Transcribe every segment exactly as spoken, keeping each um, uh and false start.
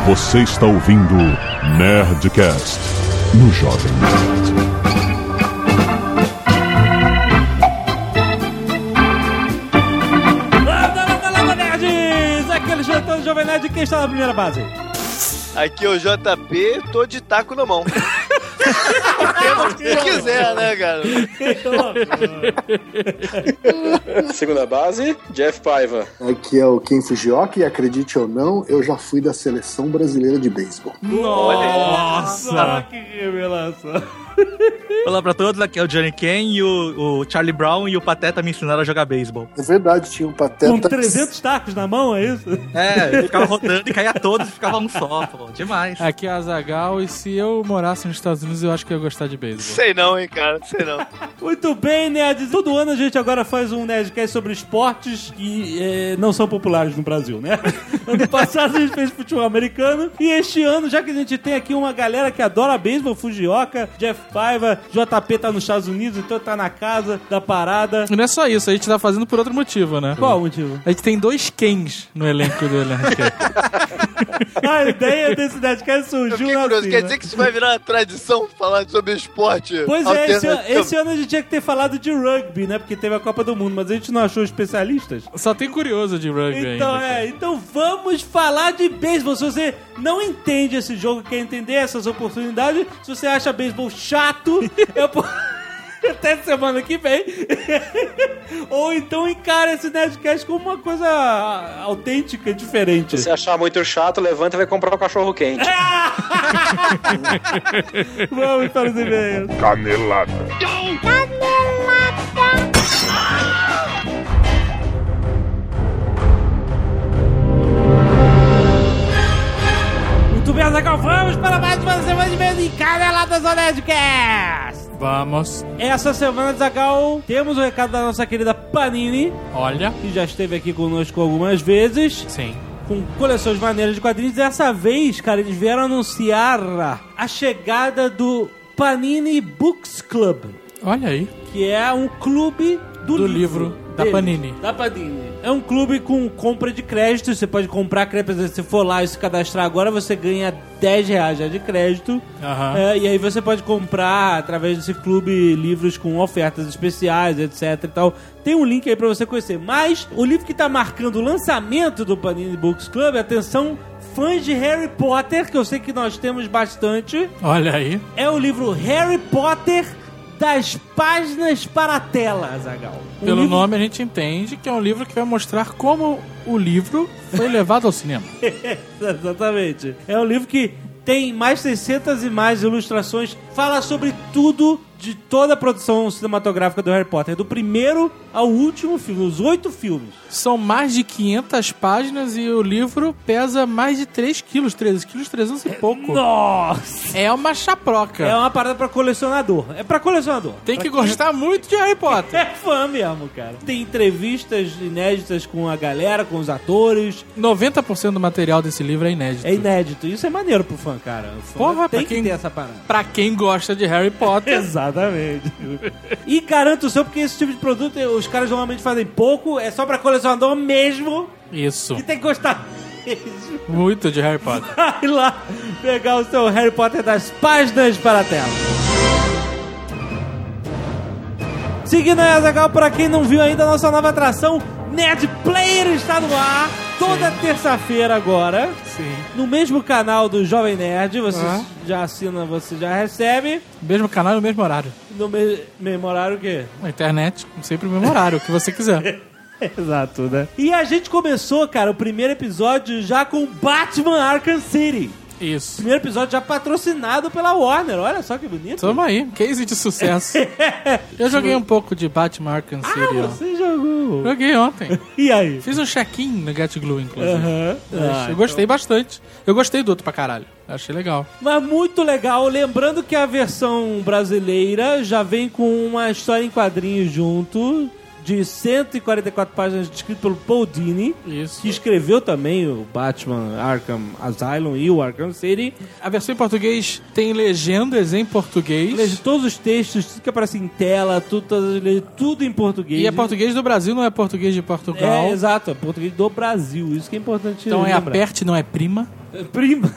Você está ouvindo Nerdcast no Jovem Nerd. Landa, landa, landa, nerds! Aqui é o Alexandre do Jovem Nerd. Quem está na primeira base? Aqui é o J P, tô de taco na mão. Se quiser, né, cara? Segunda base, Jeff Paiva. Aqui é o Ken Fujioka e, acredite ou não, eu já fui da seleção brasileira de beisebol. Nossa, que revelação. Olá pra todos, aqui é o Johnny Ken e o, o Charlie Brown e o Pateta me ensinaram a jogar beisebol. É verdade, tinha um Pateta... Com trezentos tacos na mão, é isso? É, ele ficava rodando e caía todos e ficava um só, pô, demais. Aqui é a Azaghal e se eu morasse nos Estados Unidos eu acho que eu ia gostar de beisebol. Sei não, hein, cara, sei não. Muito bem, nerds. Todo ano a gente agora faz um Nerdcast sobre esportes que é, não são populares no Brasil, né? Ano passado a gente fez futebol americano e este ano, já que a gente tem aqui uma galera que adora beisebol, Fujioka, Jeff Paiva, J P tá nos Estados Unidos, então tá na casa da parada. E não é só isso, a gente tá fazendo por outro motivo, né? Qual o motivo? A gente tem dois Kens no elenco do Nerdcast. A ideia desse Nerdcast Eu surgiu fiquei assim, curioso, né? quer dizer que isso vai virar uma tradição falar sobre esporte? Pois é, esse, alternativo? esse ano a gente tinha que ter falado de rugby, né? Porque teve a Copa do Mundo, mas a gente não achou especialistas. Só tem curioso de rugby Então, ainda. é, então vamos falar de beisebol. Se você não entende esse jogo, quer entender essas oportunidades, se você acha beisebol chato, eu po- até semana que vem. Ou então encara esse Nerdcast como uma coisa autêntica, diferente. Se achar muito chato, levanta e vai comprar um cachorro quente. Vamos para os e-mails. Canelada. Muito bem, Azaghal, vamos para mais uma semana de e-mails em Caneladas do Nerdcast. Vamos. Essa semana, Azaghal, temos o recado da nossa querida Panini, Olha. que já esteve aqui conosco algumas vezes, Sim. com coleções maneiras de quadrinhos. Dessa vez, cara, eles vieram anunciar a chegada do Panini Books Club, Olha aí. que é um clube do, Do livro, livro da deles, Panini. Da Panini. É um clube com compra de crédito. Você pode comprar crédito. Se você for lá e se cadastrar agora, você ganha dez reais já de crédito. Aham. É, e aí você pode comprar, através desse clube, livros com ofertas especiais, etc e tal. Tem um link aí pra você conhecer. Mas o livro que tá marcando o lançamento do Panini Books Club, atenção, fãs de Harry Potter, que eu sei que nós temos bastante, Olha aí. é o livro Harry Potter das páginas para a tela, Azaghal. Um Pelo livro- nome a gente entende que é um livro que vai mostrar como o livro foi levado ao cinema. Exatamente. É um livro que tem mais seiscentas imagens, ilustrações, fala sobre tudo de toda a produção cinematográfica do Harry Potter, do primeiro ao último filme, os oito filmes. São mais de quinhentas páginas e o livro pesa mais de três quilos, treze quilos, trezentos e pouco. Nossa! É uma chaproca. É uma parada pra colecionador. É pra colecionador. Tem Pra que gostar muito de Harry Potter. É fã mesmo, cara. Tem entrevistas inéditas com a galera, com os atores. noventa por cento do material desse livro é inédito. É inédito. Isso é maneiro pro fã, cara. O fã Porra, tem pra que quem- ter essa parada. Pra quem gosta de Harry Potter. Exatamente. E garanto o seu, porque esse tipo de produto os caras normalmente fazem pouco, é só pra colecionador mesmo, Isso. que tem que gostar mesmo. Muito de Harry Potter. Vai lá pegar o seu Harry Potter das páginas para a tela. Seguindo aí, Azaghal, pra quem não viu ainda, a nossa nova atração Nerd Player está no ar toda terça-feira agora. Sim. No mesmo canal do Jovem Nerd, você Ah. já assina, você já recebe. Mesmo canal e no mesmo horário. No me mesmo horário o quê? Na internet, sempre o mesmo horário, o que você quiser. Exato, né? E a gente começou, cara, o primeiro episódio já com Batman Arkham City. Isso. Primeiro episódio já patrocinado pela Warner, olha só que bonito. Tamo aí, case de sucesso. Eu joguei um pouco de Batman Arkham Ah, City, ó. você jogou. Joguei ontem. E aí? Fiz um check-in no Get Glue, inclusive. Aham. Mas Ah, eu gostei bastante. Eu gostei do outro pra caralho. Achei legal. Mas muito legal, lembrando que a versão brasileira já vem com uma história em quadrinhos junto, de cento e quarenta e quatro páginas, escrito pelo Paul Dini, Isso. que escreveu também o Batman Arkham Asylum e o Arkham City. A versão em português tem legendas em português. Leia todos os textos, tudo que aparece em tela, tudo, todas as leis, tudo em português. E é português do Brasil, não é português de Portugal. É, exato, é português do Brasil. Isso que é importante Então é lembrar. aperte, não é prima. Prima.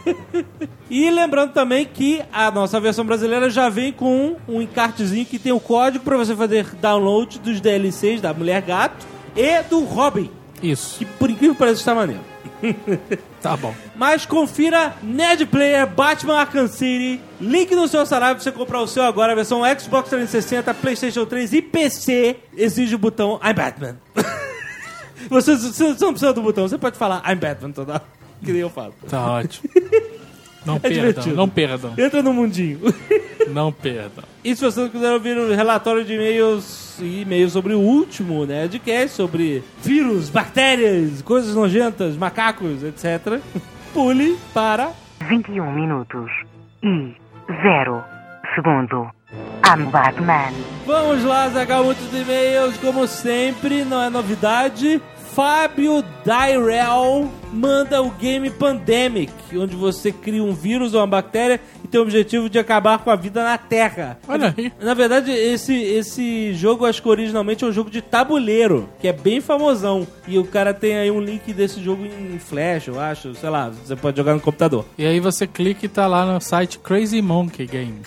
E lembrando também que a nossa versão brasileira já vem com um encartezinho que tem o código pra você fazer download dos D L Cs da Mulher Gato e do Robin. Isso. Que por incrível que pareça está maneiro. Tá bom. Mas confira Nerd Player Batman Arkham City. Link no seu salário pra você comprar o seu agora. A versão Xbox trezentos e sessenta, PlayStation três e P C. Exige o botão I'm Batman. você, você não precisa do botão. Você pode falar I'm Batman toda hora. Que nem eu falo. Tá ótimo. Não É perdam, divertido. não perdam. Entra no mundinho. Não perdam. E se você quiser ouvir um relatório de e-mails e e-mails sobre o último Nerdcast, sobre vírus, bactérias, coisas nojentas, macacos, etcétera, pule para vinte e um minutos e zero segundo. I'm Batman. Vamos lá, Zagal, muitos e-mails, como sempre, não é novidade. Fábio Dyrell manda o game Pandemic, onde você cria um vírus ou uma bactéria e tem o objetivo de acabar com a vida na Terra. Olha aí. Na verdade, esse, esse jogo, acho que originalmente é um jogo de tabuleiro, que é bem famosão. E o cara tem aí um link desse jogo em Flash, eu acho, sei lá, você pode jogar no computador. E aí você clica e tá lá no site Crazy Monkey Games.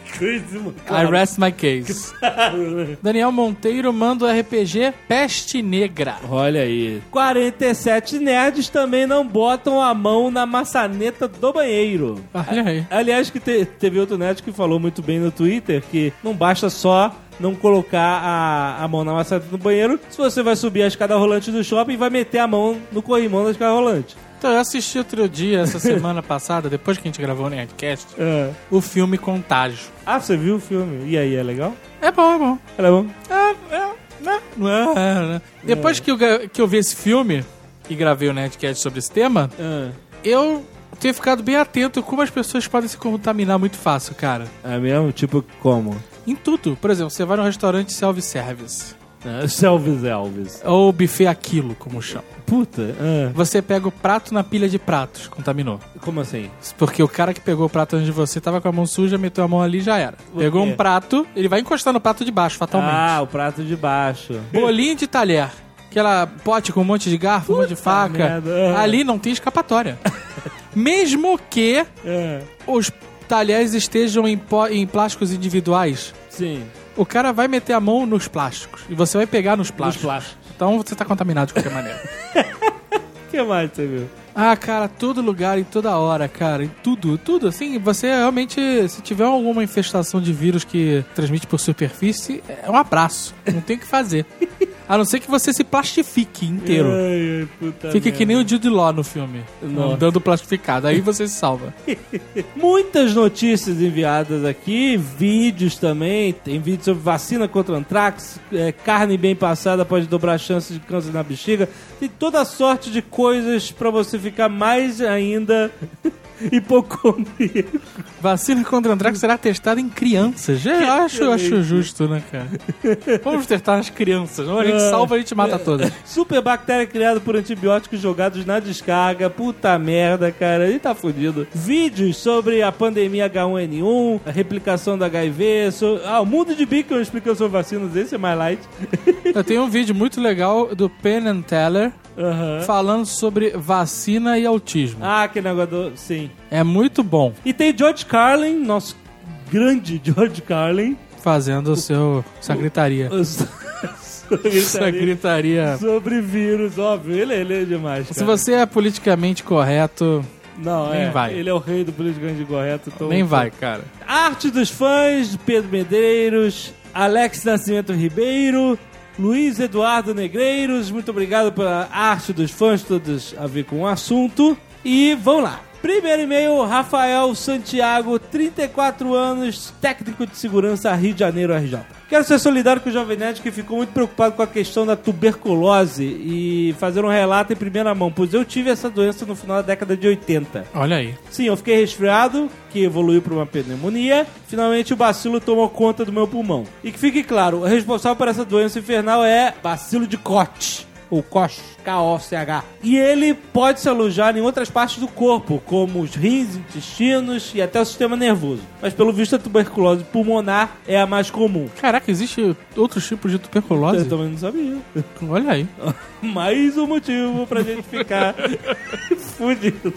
I rest my case. Daniel Monteiro manda o R P G Peste Negra. Olha aí. quarenta e sete nerds também não botam a mão na maçaneta do banheiro. Olha aí. Aliás, que te, teve outro nerd que falou muito bem no Twitter que não basta só não colocar a, a mão na maçaneta do banheiro. Se você vai subir a escada rolante do shopping, vai meter a mão no corrimão da escada rolante. Então, eu assisti outro dia, essa semana passada, depois que a gente gravou o Nerdcast, É. o filme Contágio. Ah, você viu o filme? E aí, é legal? É bom, é bom. Ela é bom? É, é, né? Não é, né? Depois que eu, gra- que eu vi esse filme e gravei o Nerdcast sobre esse tema, Ah. eu tenho ficado bem atento como as pessoas podem se contaminar muito fácil, cara. É mesmo? Tipo, como? Em tudo. Por exemplo, você vai num restaurante self-service. É, Selvis Elvis. Ou buffet aquilo, como chama. Puta. Ah. Você pega o prato na pilha de pratos, contaminou. Como assim? Porque o cara que pegou o prato antes de você tava com a mão suja, meteu a mão ali e já era. O Pegou quê? um prato, ele vai encostar no prato de baixo, fatalmente. Ah, o prato de baixo. Bolinho de talher. Aquela pote com um monte de garfo, um monte de faca. merda. Ali não tem escapatória. Mesmo que É. os talheres estejam em, po- em plásticos individuais, Sim. o cara vai meter a mão nos plásticos. E você vai pegar nos plásticos. plásticos. Então você tá contaminado de qualquer maneira. O que mais você viu? Ah, cara, todo lugar, em toda hora, cara, em tudo, tudo, assim, você realmente, se tiver alguma infestação de vírus que transmite por superfície, é um abraço, não tem o que fazer. A não ser que você se plastifique inteiro. Ai, ai, puta Fica que nem merda. o Jude Law no filme, Nossa. andando plastificado, aí você se salva. Muitas notícias enviadas aqui, vídeos também, tem vídeo sobre vacina contra antrax, é, carne bem passada pode dobrar a chance de câncer na bexiga, tem toda sorte de coisas pra você ficar mais ainda hipocondríaco. Vacina contra antrax será testada em crianças. Já acho, acho justo, né, cara? Vamos testar nas crianças. Ou a gente salva, a gente mata todas. Super bactéria criada por antibióticos jogados na descarga. Puta merda, cara. Ele tá fudido. Vídeos sobre a pandemia H um N um, a replicação do H I V. So... Ah, o Mundo de Beacon explicando sobre vacinas. Esse é mais light. Eu tenho um vídeo muito legal do Penn and Teller Aham. falando sobre vacina e autismo. Ah, que negócio do... Sim. É muito bom. E tem George Carlin, nosso grande George Carlin. Fazendo o seu secretaria. Sobre, Secretaria. sobre vírus, óbvio. Ele, ele é demais, cara. Se você é politicamente correto, Não, nem é. vai. Ele é o rei do politicamente correto. Então... nem vai, cara. Arte dos fãs, Pedro Medeiros, Alex Nascimento Ribeiro, Luiz Eduardo Negreiros, muito obrigado pela arte dos fãs, todos a ver com o assunto. E vamos lá. Primeiro e-mail, Rafael Santiago, trinta e quatro anos, técnico de segurança, Rio de Janeiro, R J. Quero ser solidário com o Jovem Nerd que ficou muito preocupado com a questão da tuberculose e fazer um relato em primeira mão, pois eu tive essa doença no final da década de oitenta. Olha aí. Sim, eu fiquei resfriado, que evoluiu para uma pneumonia. Finalmente o bacilo tomou conta do meu pulmão. E que fique claro, o responsável por essa doença infernal é bacilo de Koch. ou C O S H, K O C H. E ele pode se alojar em outras partes do corpo, como os rins, intestinos e até o sistema nervoso. Mas pelo visto a tuberculose pulmonar é a mais comum. Caraca, existe outros tipos de tuberculose? Eu também não sabia. Olha aí. Mais um motivo pra gente ficar fudido.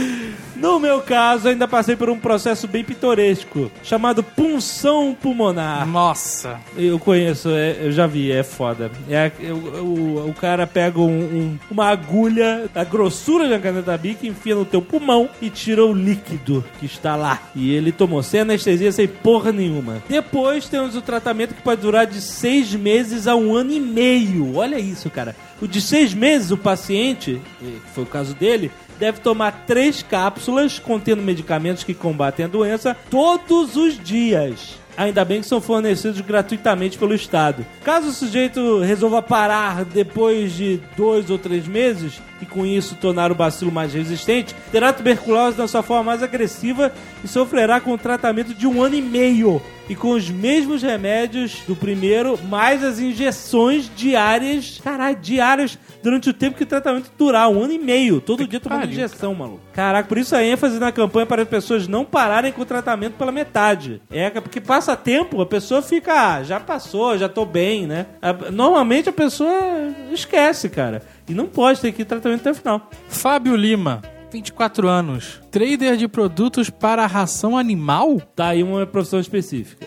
No meu caso, ainda passei por um processo bem pitoresco, chamado punção pulmonar. Nossa. Eu conheço, é, eu já vi, é foda. É, é, o, o, o cara pega um, um, uma agulha, a grossura de uma caneta Bic, enfia no teu pulmão e tira o líquido que está lá. E ele tomou sem anestesia, sem porra nenhuma. Depois temos o tratamento que pode durar de seis meses a um ano e meio. Olha isso, cara. O de seis meses, o paciente, que foi o caso dele, deve tomar três cápsulas contendo medicamentos que combatem a doença todos os dias. Ainda bem que são fornecidos gratuitamente pelo Estado. Caso o sujeito resolva parar depois de dois ou três meses e com isso tornar o bacilo mais resistente, terá tuberculose na sua forma mais agressiva e sofrerá com o tratamento de um ano e meio. E com os mesmos remédios do primeiro, mais as injeções diárias, caralho, diárias, durante o tempo que o tratamento durar, um ano e meio. Todo dia tomando injeção, maluco. Caraca, por isso a ênfase na campanha para as pessoas não pararem com o tratamento pela metade. É, porque passa tempo, a pessoa fica, ah, já passou, já tô bem, né? Normalmente a pessoa esquece, cara. E não pode ter que ir tratamento até o final. Fábio Lima, vinte e quatro anos, trader de produtos para ração animal? Tá aí uma profissão específica.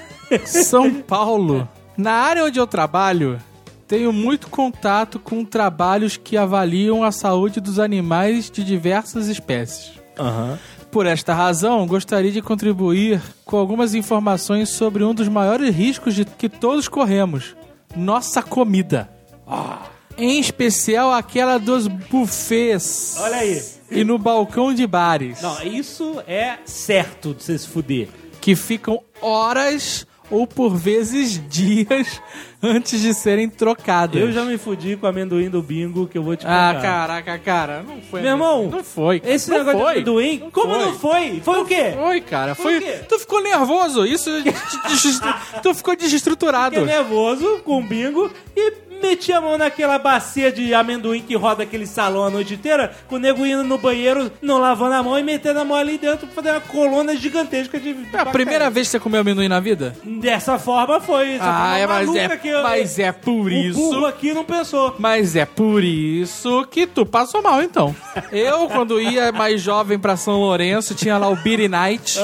São Paulo. Na área onde eu trabalho, tenho muito contato com trabalhos que avaliam a saúde dos animais de diversas espécies. Aham. Por esta razão, gostaria de contribuir com algumas informações sobre um dos maiores riscos de que todos corremos: nossa comida. Ah. Em especial aquela dos buffets. Olha aí. E no balcão de bares. Não, isso é certo de você se fuder. Que ficam horas ou por vezes dias antes de serem trocadas. Eu já me fudi com o amendoim do bingo que eu vou te contar. Ah, caraca, cara. Não foi. Meu irmão. Não foi. Esse não negócio foi. de amendoim, não como foi. não foi? Foi o quê? Foi, cara. Foi Foi. o quê? Tu ficou nervoso. Isso. Tu ficou desestruturado. Fiquei nervoso com o bingo e meti a mão naquela bacia de amendoim que roda aquele salão a noite inteira, com o nego indo no banheiro, não lavando a mão e metendo a mão ali dentro pra fazer uma coluna gigantesca de... É a primeira vez que você comeu amendoim na vida? Dessa forma foi. Essa Ah, forma é, mas, maluca é, que eu- mas é por O isso... burro aqui não pensou. Mas é por isso que tu passou mal, então. Eu, quando ia mais jovem pra São Lourenço, tinha lá o Beer Night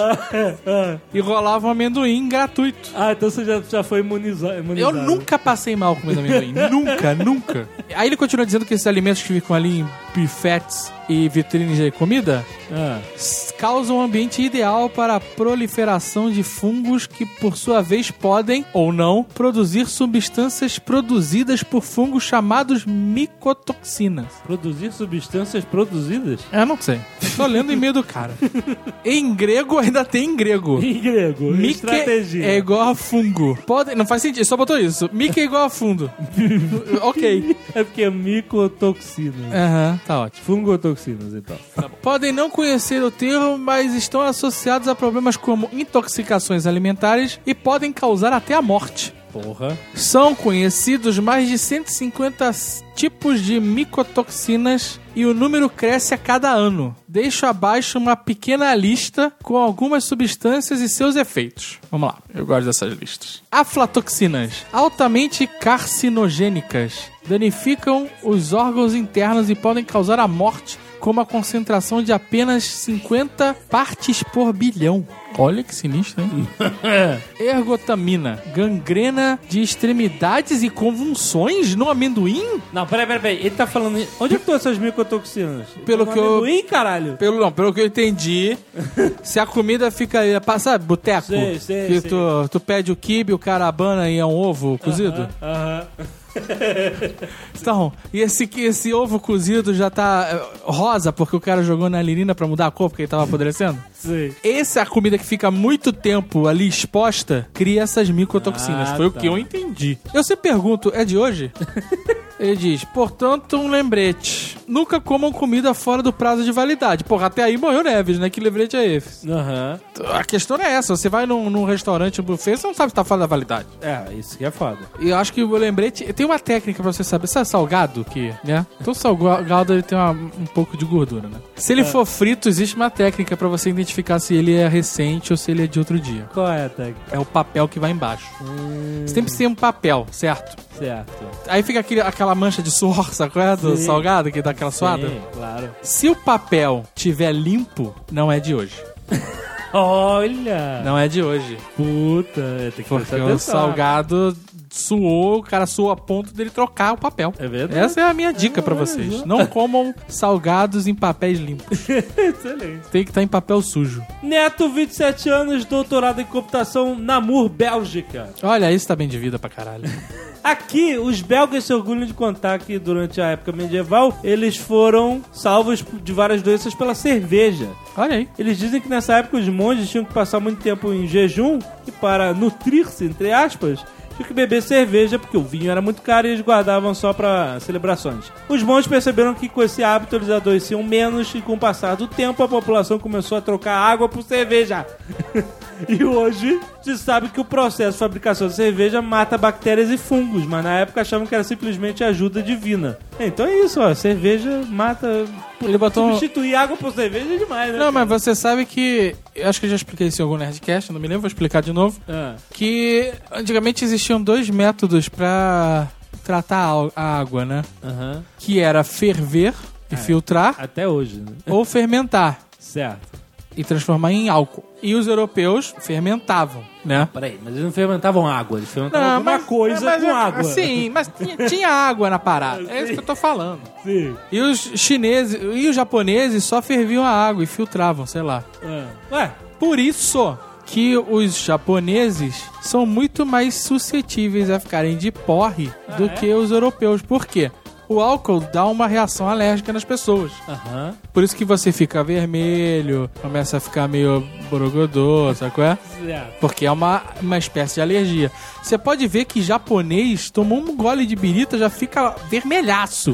e rolava um amendoim gratuito. Ah, então você já, já foi imuniza- Eu imunizado. nunca passei mal comendo amendoim. Nunca, nunca. Aí ele continua dizendo que esses alimentos que ficam ali em buffets e vitrines de comida Ah. s- causam um ambiente ideal para a proliferação de fungos que, por sua vez, podem, ou não, produzir substâncias produzidas por fungos chamados micotoxinas. Produzir substâncias produzidas? Eu não sei. Tô lendo o e-mail do cara. Em grego, ainda tem em grego. Em grego. Mique Estratégia. é igual a fungo. Pode... Não faz sentido, só botou isso. Mique é igual a fundo. Ok. É porque é micotoxinas. Aham, tá ótimo. Fungotoxinas, então. Podem não conhecer o termo, mas estão associados a problemas como intoxicações alimentares e podem causar até a morte. Porra. São conhecidos mais de cento e cinquenta tipos de micotoxinas e o número cresce a cada ano. Deixo abaixo uma pequena lista com algumas substâncias e seus efeitos. Vamos lá, eu gosto dessas listas. Aflatoxinas, altamente carcinogênicas, danificam os órgãos internos e podem causar a morte com uma concentração de apenas cinquenta partes por bilhão. Olha que sinistro, hein? Ergotamina, gangrena de extremidades e convulsões no amendoim? Não, peraí, peraí, peraí. Ele tá falando... Onde é que estão essas micotoxinas? Pelo No que eu- amendoim, caralho? Pelo, não, pelo que eu entendi, se a comida fica... Sabe, boteco? Sei, sei, que sei. tu, tu pede o quibe, o cara abana e é um ovo cozido? Aham. Então, e esse, esse ovo cozido já tá eh, rosa porque o cara jogou na lirinha pra mudar a cor porque ele tava apodrecendo? Sei. Essa é a comida que fica muito tempo ali exposta, cria essas micotoxinas. Ah, Foi o tá. que eu entendi. Eu sempre pergunto, é de hoje? Ele diz, portanto, um lembrete. Nunca comam comida fora do prazo de validade. Porra, até aí morreu Neves, né? Que lembrete é esse? Aham. A questão é essa. Você vai num, num restaurante, um buffet, você não sabe se tá fora da validade. É, isso que é foda. E eu acho que o lembrete... Tem uma técnica pra você saber. Sabe salgado? Que, né? Então salgado ele tem uma, um pouco de gordura, né? Se ele é. for frito, existe uma técnica pra você identificar se ele é recente ou se ele é de outro dia. Qual é a técnica? É o papel que vai embaixo. Hum. Você tem que ser um papel, certo? Certo. Aí fica aquele, aquela mancha de suor, sacou? É? Do salgado, que dá aquela suada. Sim, claro. Se o papel tiver limpo, não é de hoje. Olha! Não é de hoje. Puta, tem que Porque o salgado suou, o cara suou a ponto dele trocar o papel. É verdade. Essa é a minha dica é, pra vocês. É. Não comam salgados em papéis limpos. Excelente. Tem que estar em papel sujo. Neto, vinte e sete anos, doutorado em computação, Namur, Bélgica. Olha, isso tá bem de vida pra caralho. Aqui, os belgas se orgulham de contar que durante a época medieval, eles foram salvos de várias doenças pela cerveja. Olha aí. Eles dizem que nessa época os monges tinham que passar muito tempo em jejum e para nutrir-se, entre aspas, tinham que beber cerveja porque o vinho era muito caro e eles guardavam só para celebrações. Os monges perceberam que com esse hábito eles adoeciam menos e com o passar do tempo a população começou a trocar água por cerveja. E hoje se sabe que o processo de fabricação de cerveja mata bactérias e fungos, mas na época achavam que era simplesmente ajuda divina. Então é isso, ó, cerveja mata... Ele botou... Substituir água por cerveja é demais, né? Não, cara? Mas você sabe que... Eu acho que eu já expliquei isso em algum Nerdcast, não me lembro, vou explicar de novo. Ah. Que antigamente existiam dois métodos pra tratar a água, né? Uhum. Que era ferver e é, filtrar. Até hoje, né? Ou fermentar. Certo. E transformar em álcool. E os europeus fermentavam, né? Peraí, mas eles não fermentavam água, eles fermentavam não, alguma mas, coisa mas, com água. Sim, mas tinha, tinha água na parada. É isso que eu tô falando. Sim. E os chineses e os japoneses só ferviam a água e filtravam, sei lá. É. Ué? Por isso que os japoneses são muito mais suscetíveis a ficarem de porre ah, do é? que os europeus. Por quê? O álcool dá uma reação alérgica nas pessoas. Uhum. Por isso que você fica vermelho, começa a ficar meio borogodô, sabe qual é? Porque é uma, uma espécie de alergia. Você pode ver que japonês tomou um gole de birita já fica vermelhaço.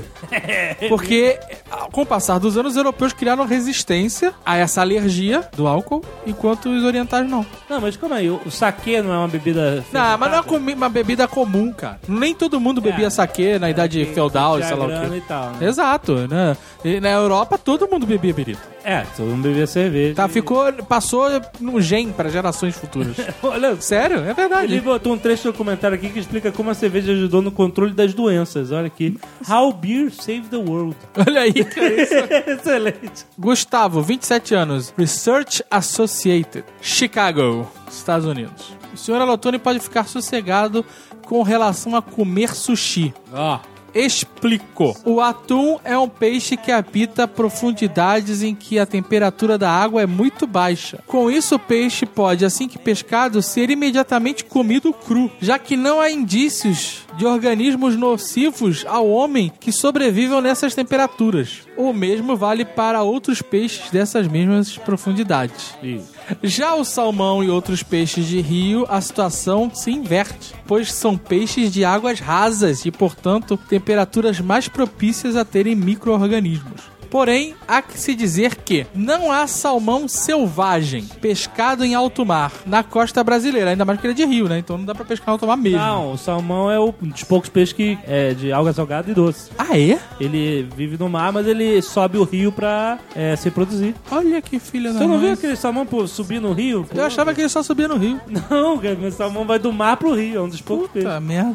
Porque com o passar dos anos, os europeus criaram resistência a essa alergia do álcool, enquanto os orientais não. Não, mas como aí? O saquê não é uma bebida... Não, mas não é uma bebida comum, cara. Nem todo mundo bebia é, saquê na é, idade feudal, sei lá o quê. E tal, né? Exato, né? E na Europa todo mundo bebia birita. É, todo mundo bebia cerveja. Tá, ficou, passou no gen para gerações futuras. Olha, sério, é verdade. Ele botou um trecho do documentário aqui que explica como a cerveja ajudou no controle das doenças. Olha aqui. How beer saved the world. Olha aí, que é isso. Excelente. Gustavo, vinte e sete anos, Research Associated, Chicago, Estados Unidos. O senhor Alotone pode ficar sossegado com relação a comer sushi. Ó. Oh. Explico. O atum é um peixe que habita profundidades em que a temperatura da água é muito baixa. Com isso, o peixe pode, assim que pescado, ser imediatamente comido cru, já que não há indícios de organismos nocivos ao homem que sobrevivam nessas temperaturas. O mesmo vale para outros peixes dessas mesmas profundidades. Isso. Já o salmão e outros peixes de rio, a situação se inverte, pois são peixes de águas rasas e, portanto, temperaturas mais propícias a terem micro-organismos. Porém, há que se dizer que não há salmão selvagem pescado em alto mar na costa brasileira, ainda mais que ele é de rio, né? Então não dá pra pescar em alto mar mesmo. Não, o salmão é um dos poucos peixes que é de água salgada e doce. Ah, é? Ele vive no mar, mas ele sobe o rio pra é, se reproduzir. Olha que filha da Você não mãe. viu aquele salmão pô, subir no rio? Pô? Eu achava que ele só subia no rio. Não, cara, o salmão vai do mar pro rio, é um dos poucos peixes. Puta merda.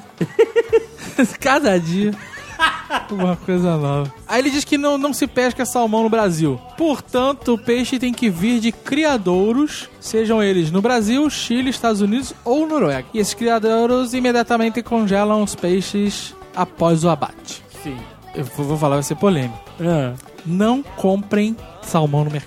Cada dia... uma coisa nova. Aí ele diz que não, não se pesca salmão no Brasil. Portanto, o peixe tem que vir de criadouros, sejam eles no Brasil, Chile, Estados Unidos ou Noruega. E esses criadouros imediatamente congelam os peixes após o abate. Sim. Eu vou falar, vai ser polêmico. É. Não comprem salmão no mercado.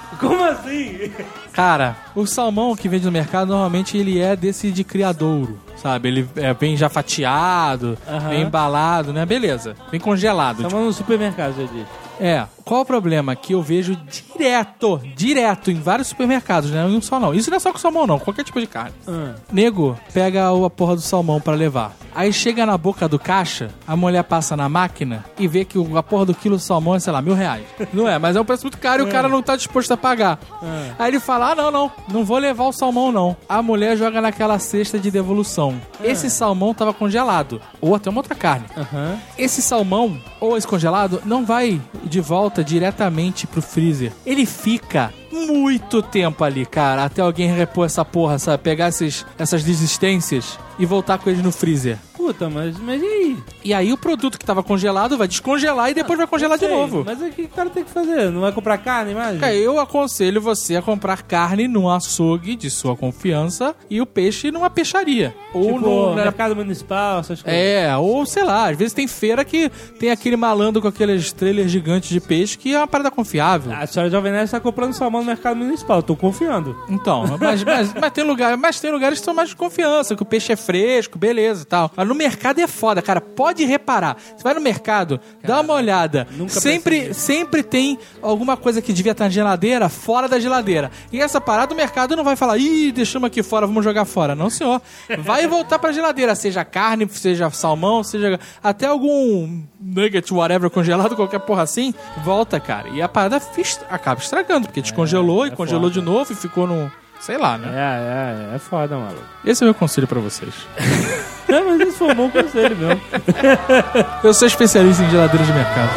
Como assim? Cara, o salmão que vende no mercado, normalmente ele é desse de criadouro, sabe? Ele é, vem já fatiado, Aham. vem embalado, né? Beleza. Vem congelado. Estamos no supermercado, já disse. É, qual o problema? Que eu vejo direto, direto, em vários supermercados, né? Não só não. Isso não é só com salmão, não. Qualquer tipo de carne. Ah. Nego pega a porra do salmão pra levar. Aí chega na boca do caixa, a mulher passa na máquina e vê que a porra do quilo de salmão é, sei lá, mil reais. Não é, mas é um preço muito caro e o cara não tá disposto a pagar. É. Aí ele fala, ah, não, não, não vou levar o salmão, não. A mulher joga naquela cesta de devolução. É. Esse salmão tava congelado. Ou até uma outra carne. Aham. Esse salmão, ou esse congelado, não vai de volta diretamente pro freezer. Ele fica muito tempo ali, cara, até alguém repor essa porra, sabe? Pegar esses, essas desistências e voltar com eles no freezer. Puta, mas, mas e aí? E aí o produto que tava congelado vai descongelar e depois vai congelar de Sei, novo. Mas o que o cara tem que fazer? Não vai comprar carne mais? Cara, eu aconselho você a comprar carne num açougue de sua confiança e o peixe numa peixaria. Ou Tipo, no... mercado municipal, essas coisas. É, ou sei lá, às vezes tem feira que tem aquele malandro com aqueles trailers gigantes de peixe que é uma parada confiável. A senhora Jovem Nerd está comprando salmão no mercado municipal, eu tô confiando. Então, mas, mas, mas, tem lugar, mas tem lugares que são mais de confiança, que o peixe é fresco, beleza e tal. Mas no mercado é foda, cara. Pode reparar. Você vai no mercado, dá uma olhada. nunca Sempre, percebi. sempre tem alguma coisa que devia estar na geladeira, fora da geladeira. E essa parada o mercado não vai falar, ih, deixamos aqui fora, vamos jogar fora. Não, senhor. Vai voltar pra geladeira, seja carne, seja salmão, seja até algum nugget, whatever, congelado, qualquer porra assim, volta, cara. E a parada fiz- acaba estragando, porque descongelou é e congelou foda. de novo e ficou no... Sei lá, né? É, é, é foda, maluco. Esse é o meu conselho pra vocês. É, mas isso foi um bom conselho mesmo. Eu sou especialista em geladeiras de mercado.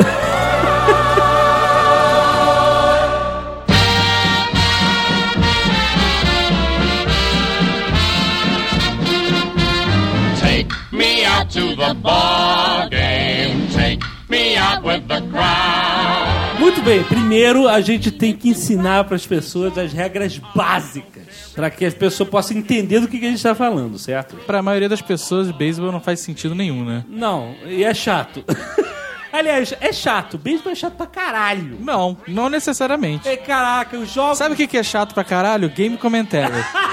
Take me out to the ball game. Take me out with the crowd. Muito bem, primeiro a gente tem que ensinar para as pessoas as regras básicas, para que as pessoas possam entender do que, que a gente está falando, certo? Pra maioria das pessoas, beisebol não faz sentido nenhum, né? Não, e é chato. Aliás, é chato. Beisebol é chato pra caralho. Não, não necessariamente. É, caraca, os jogos... Sabe o que que é chato pra caralho? Game commentary.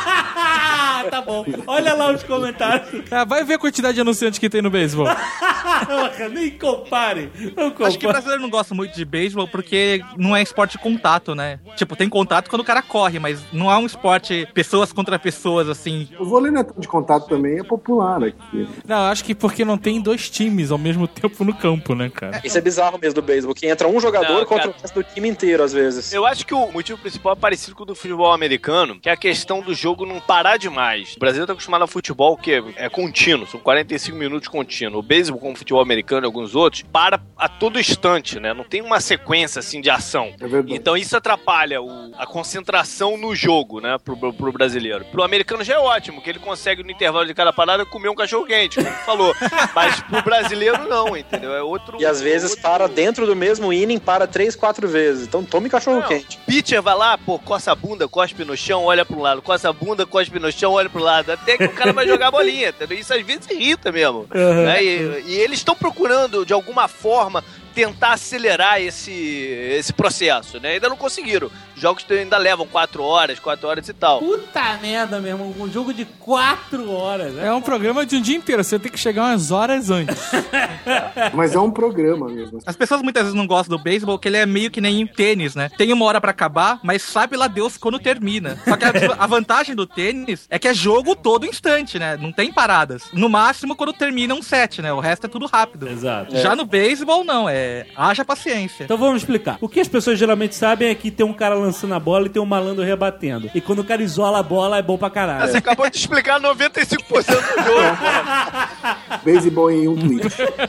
Tá bom. Olha lá os comentários. Ah, vai ver a quantidade de anunciantes que tem no beisebol. Porra, nem compare. Não compare. Acho que o brasileiro não gosta muito de beisebol porque não é esporte de contato, né? Tipo, tem contato quando o cara corre, mas não é um esporte pessoas contra pessoas, assim. O vôlei de contato também é popular aqui. Não, eu acho que porque não tem dois times ao mesmo tempo no campo, né, cara? Isso é bizarro mesmo do beisebol, que entra um jogador Não, contra cara. o resto do time inteiro, às vezes. Eu acho que o motivo principal é parecido com o do futebol americano, que é a questão do jogo não parar demais. O Brasil tá acostumado ao futebol que é contínuo, são quarenta e cinco minutos contínuo. O beisebol, como o futebol americano e alguns outros, para a todo instante, né? Não tem uma sequência, assim, de ação. É verdade. Então isso atrapalha o- a concentração no jogo, né, pro, pro, pro brasileiro. Pro americano já é ótimo, que ele consegue, no intervalo de cada parada, comer um cachorro-quente, como falou. Mas pro brasileiro, não, entendeu? É outro... E às vezes outro... para dentro do mesmo inning, para três, quatro vezes. Então tome cachorro Não, quente. pitcher vai lá, pô, coça a bunda, cospe no chão, olha pro lado. Coça a bunda, cospe no chão, olha pro lado. Até que o cara vai jogar a bolinha, entendeu? Isso às vezes irrita mesmo. Né? E, e eles estão procurando, de alguma forma, tentar acelerar esse, esse processo, né? Ainda não conseguiram. Jogos ainda levam quatro horas, quatro horas e tal. Puta merda, meu irmão. Um jogo de quatro horas. Né? É um programa de um dia inteiro, você tem que chegar umas horas antes. Mas é um programa mesmo. As pessoas muitas vezes não gostam do beisebol, que ele é meio que nem tênis, né? Tem uma hora pra acabar, mas sabe lá Deus quando termina. Só que a, a vantagem do tênis é que é jogo todo instante, né? Não tem paradas. No máximo quando termina um set, né? O resto é tudo rápido. Exato. Já no beisebol, não. É haja paciência. Então vamos explicar. O que as pessoas geralmente sabem é que tem um cara lançando a bola e tem um malandro rebatendo. E quando o cara isola a bola, é bom pra caralho. Você acabou de explicar noventa e cinco por cento do jogo, porra. Beisebol em um tweet.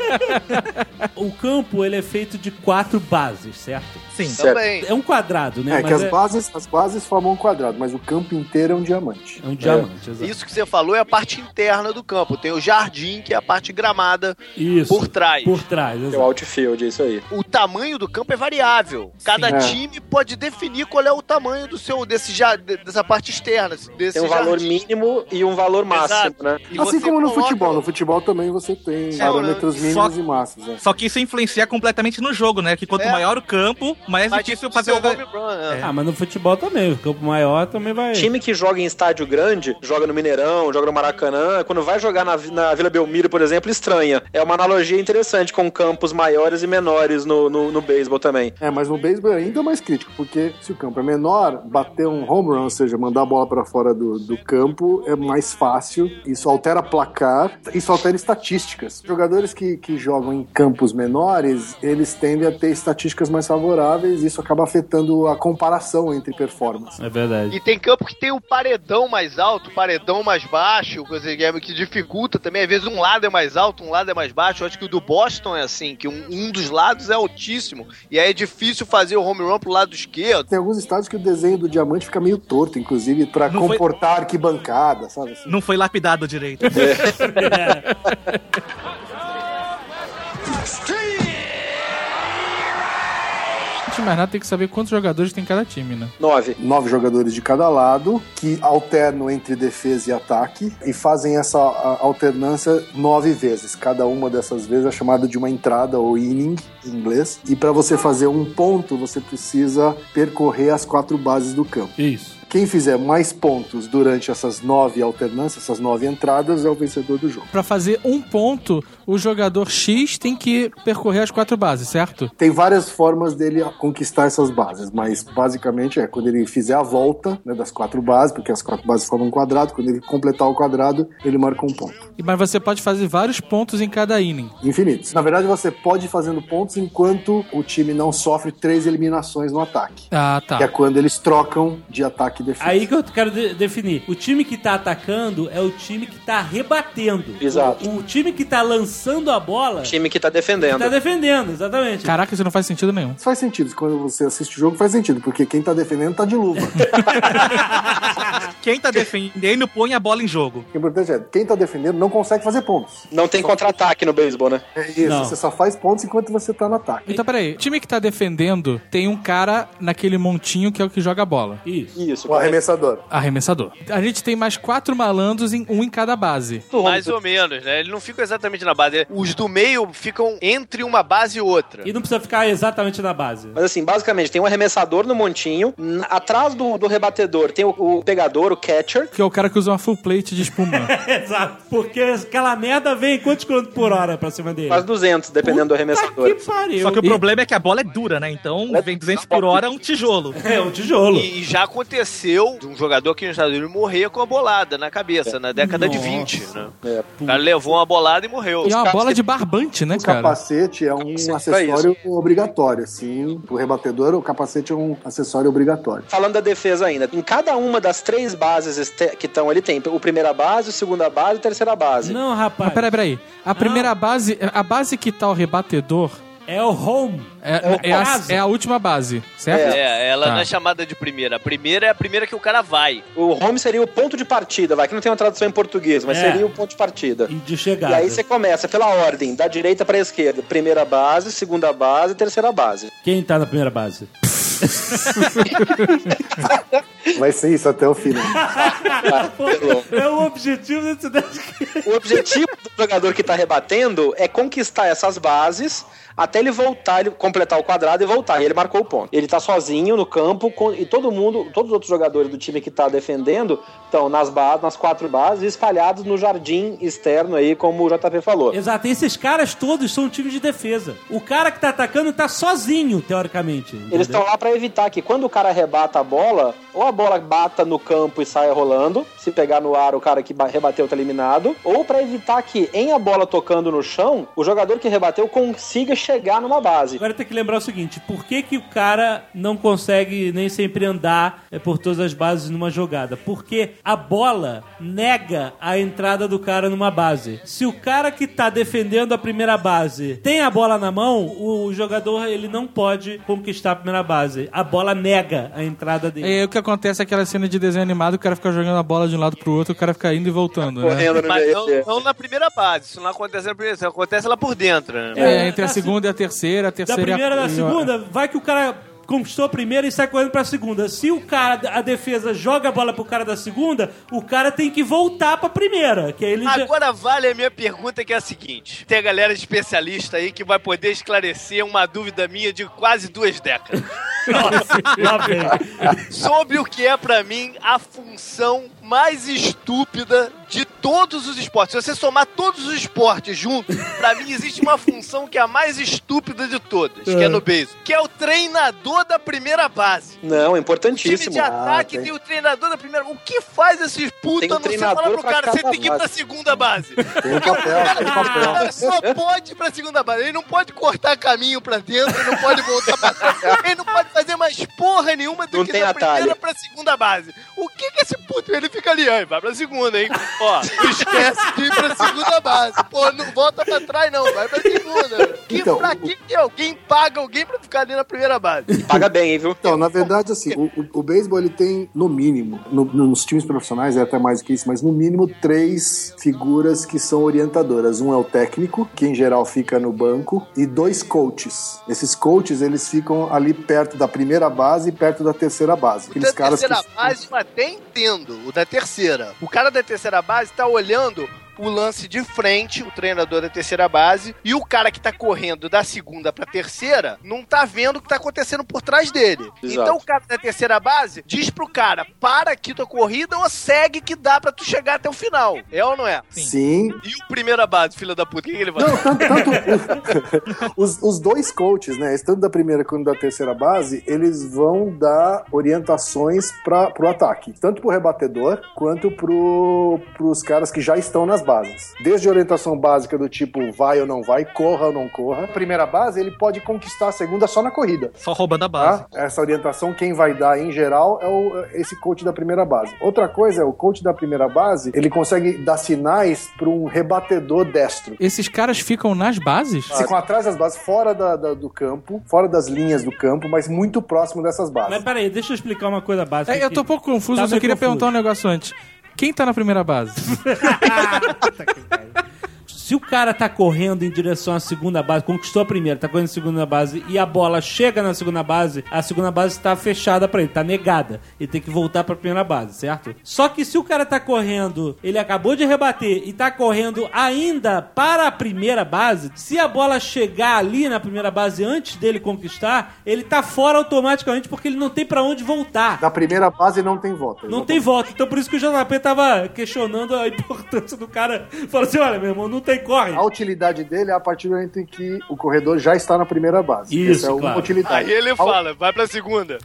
O campo, ele é feito de quatro bases, certo? Sim. Também. É um quadrado, né? É que Mas as bases, as bases formam um quadrado, mas o campo inteiro é um diamante. É um diamante, exato. Isso que você falou é a parte interna do campo. Tem o jardim, que é a parte gramada Isso. por trás. Por trás, É o exato. outfield, entendi, isso aí. O tamanho do campo é variável. Cada É. time pode definir qual é o tamanho do seu, desse já, dessa parte externa. Desse Tem um valor jardim. mínimo e um valor máximo, Exato. né? E Assim você como no coloca- futebol. No futebol também você tem parâmetros Só- mínimos e máximos. né? Só que isso influencia completamente no jogo, né? Que quanto É. maior o campo, mais Mas difícil o fazer seu o... home run, é. Ah, mas no futebol também. O campo maior também vai... Time que joga em estádio grande, joga no Mineirão, joga no Maracanã, quando vai jogar na, na Vila Belmiro, por exemplo, estranha. É uma analogia interessante com campos maiores e menores no, no, no beisebol também. É, mas no beisebol é ainda mais crítico, porque se o campo é menor, bater um home run, ou seja, mandar a bola pra fora do, do campo, é mais fácil. Isso altera placar, isso altera estatísticas. Jogadores que, que jogam em campos menores, eles tendem a ter estatísticas mais favoráveis, e isso acaba afetando a comparação entre performance. É verdade. E tem campo que tem o paredão mais alto, paredão mais baixo, coisa que, é- que dificulta também. Às vezes um lado é mais alto, um lado é mais baixo. Eu acho que o do Boston é assim, que um, um dos lados é altíssimo. E aí é difícil fazer o home run pro lado esquerdo. Tem alguns estádios que o desenho do diamante fica meio torto, inclusive pra Não foi- comportar arquibancada, sabe? Assim. Não foi lapidado direito. Antes de mais nada, tem que saber quantos jogadores tem cada time, né? Nove. Nove jogadores de cada lado, que alternam entre defesa e ataque, e fazem essa a, alternância nove vezes. Cada uma dessas vezes é chamada de uma entrada, ou inning, em inglês. E para você fazer um ponto, você precisa percorrer as quatro bases do campo. Isso. Quem fizer mais pontos durante essas nove alternâncias, essas nove entradas, é o vencedor do jogo. Pra fazer um ponto, o jogador X tem que percorrer as quatro bases, certo? Tem várias formas dele conquistar essas bases, mas basicamente é quando ele fizer a volta, né, das quatro bases, porque as quatro bases formam um quadrado, quando ele completar o quadrado, ele marca um ponto. E- Mas você pode fazer vários pontos em cada inning. Infinitos. Na verdade, você pode ir fazendo pontos enquanto o time não sofre três eliminações no ataque. Ah, Que é tá. quando eles trocam de ataque e defesa. Aí que eu quero de- definir. O time que tá atacando é o time que tá rebatendo. Exato. O, o time que tá lançando a bola Time que tá defendendo. tá defendendo, exatamente. Caraca, isso não faz sentido nenhum. Isso faz sentido. Quando você assiste o jogo, faz sentido, porque quem tá defendendo tá de luva. Quem tá defendendo põe a bola em jogo. O importante é, quem tá defendendo não consegue fazer pontos. Não tem contra-ataque no beisebol, né? É isso, Não. você só faz pontos enquanto você tá no ataque. Então, peraí. O time que tá defendendo tem um cara naquele montinho que é o que joga a bola. Isso. Isso. O arremessador. Arremessador. A gente tem mais quatro malandros, em um em cada base. Mais ou menos, né? Ele não fica exatamente na base. Os do meio ficam entre uma base e outra. E não precisa ficar exatamente na base. Mas assim, basicamente, tem um arremessador no montinho, n- atrás do, do rebatedor tem o, o pegador, o catcher. Que é o cara que usa uma full plate de espuma. Exato. Porque aquela merda vem quantos quilômetros por hora pra cima dele? Quase duzentos, dependendo do arremessador. Que pariu. Só que o E- problema é que a bola é dura, né? Então vem duzentos por hora, é um tijolo. É um tijolo. E já aconteceu de um jogador aqui nos Estados Unidos morrer com a bolada na cabeça, na década de Nossa. vinte, né? É. O cara levou uma bolada e morreu. E é uma bola de barbante, né, O cara? capacete é um Capacete pra acessório obrigatório, assim. O rebatedor, o capacete é um acessório obrigatório. Falando da defesa ainda, em cada uma das três bases este- que estão ali tem o primeira base, a segunda base e a terceira base. Não, rapaz. Mas peraí, peraí. A primeira base, a base que tá o rebatedor É o home. é, é, a, base. é a última base, certo? É, ela Tá. não é chamada de primeira. A primeira é a primeira que o cara vai. O home seria o ponto de partida, vai, que não tem uma tradução em português, mas É. seria o ponto de partida. E de E chegada. aí você começa pela ordem, da direita pra esquerda. Primeira base, segunda base, terceira base. Quem tá na primeira base? Vai ser isso até o final. É o objetivo desse deck. O objetivo do jogador que tá rebatendo é conquistar essas bases até ele voltar, ele completar o quadrado e voltar. E ele marcou o ponto. Ele tá sozinho no campo com- e todo mundo, todos os outros jogadores do time que tá defendendo estão nas bases, nas quatro bases, espalhados no jardim externo aí, como o J P falou. Exato, e esses caras todos são um time de defesa. O cara que tá atacando tá sozinho, teoricamente. entendeu? Eles estão lá pra evitar que quando o cara rebata a bola, ou a bola bata no campo e saia rolando, se pegar no ar o cara que ba- rebateu tá eliminado, ou pra evitar que em a bola tocando no chão, o jogador que rebateu consiga chegar numa base. Agora tem que lembrar o seguinte, por que que o cara não consegue nem sempre andar é, por todas as bases numa jogada? Porque a bola nega a entrada do cara numa base. Se o cara que tá defendendo a primeira base tem a bola na mão, o jogador ele não pode conquistar a primeira base. A bola nega a entrada dele. É, o que acontece é aquela cena de desenho animado, o cara fica jogando a bola de um lado pro outro, o cara fica indo e voltando, né? Correndo no Mas meio. não, não na primeira base. Isso não acontece na primeira. Isso acontece lá por dentro, né? É, entre a segunda segunda e a terceira, a Da terceira primeira e da a... segunda, vai que o cara conquistou a primeira e sai correndo pra segunda. Se o cara, a defesa joga a bola pro cara da segunda, o cara tem que voltar pra primeira. Que aí ele já... Agora vale a minha pergunta, que é a seguinte. Tem a galera especialista aí que vai poder esclarecer uma dúvida minha de quase duas décadas. Nossa, lá vem. Sobre o que é pra mim a função mais estúpida de todos os esportes. Se você somar todos os esportes juntos, pra mim existe uma função que é a mais estúpida de todas, que é no beisebol, que é o treinador da primeira base. Não, é O importantíssimo. time de ataque Ah, tem o treinador da primeira. O que faz esses putos Tem um a não ser treinador falar pro pra cara, você cada tem que ir pra base. segunda base? Tem um papel, tem um O papel. cara só pode ir pra segunda base. Ele não pode cortar caminho pra dentro, ele não pode voltar pra trás. Ele não pode fazer mais porra nenhuma do Não que tem da atalho. primeira pra segunda base. O que que esse puto... Ele fica ali, aí, vai pra segunda, hein? Ó, não esquece de ir pra segunda base. Pô, não volta pra trás, não. Vai pra segunda. Que, Então, pra que que alguém paga alguém pra ficar ali na primeira base? Paga bem, hein, viu? Então, na verdade, assim, o, o, o beisebol ele tem, no mínimo, no- nos times profissionais é até mais do que isso, mas no mínimo três figuras que são orientadoras. Um é o técnico, que em geral fica no banco, e dois coaches. Esses coaches, eles ficam ali perto da primeira base e perto da terceira base. O Aqueles da caras terceira que... base eu até entendo, o da terceira. O cara da terceira base tá olhando o lance de frente, o treinador da terceira base, e o cara que tá correndo da segunda pra terceira não tá vendo o que tá acontecendo por trás dele. Exato. Então o cara da terceira base diz pro cara, para aqui tua corrida ou segue que dá pra tu chegar até o final. É ou não é? Sim. E o primeira base, filho da puta, o que, que ele vai Não, tanto, tanto os, os dois coaches, né, tanto da primeira quanto da terceira base, eles vão dar orientações para pro ataque, tanto pro rebatedor quanto pro, pros caras que já estão nas bases. Desde a orientação básica do tipo vai ou não vai, corra ou não corra. A primeira base, ele pode conquistar a segunda só na corrida. Só roubando a base. Tá? Essa orientação, quem vai dar em geral é o, esse coach da primeira base. Outra coisa é o coach da primeira base, ele consegue dar sinais para um rebatedor destro. Esses caras ficam nas bases? Ficam atrás das bases, fora da, da- do campo, fora das linhas do campo, mas muito próximo dessas bases. Mas peraí, deixa eu explicar uma coisa básica. É, eu tô um aqui. pouco confuso, Tá mas eu meio queria confuso. perguntar um negócio antes. Quem tá na primeira base? Se o cara tá correndo em direção à segunda base, conquistou a primeira, tá correndo na segunda base e a bola chega na segunda base, a segunda base tá fechada pra ele, tá negada. Ele tem que voltar pra primeira base, certo? Só que se o cara tá correndo, ele acabou de rebater e tá correndo ainda para a primeira base, se a bola chegar ali na primeira base antes dele conquistar, ele tá fora automaticamente porque ele não tem pra onde voltar. Na primeira base não tem volta. Não tem volta. Então por isso que o J P tava questionando a importância do cara. Falou assim, olha, meu irmão, não tem corre. A utilidade dele é a partir do momento em que o corredor já está na primeira base. Isso, Essa é uma claro. utilidade. Aí ele fala, vai pra segunda.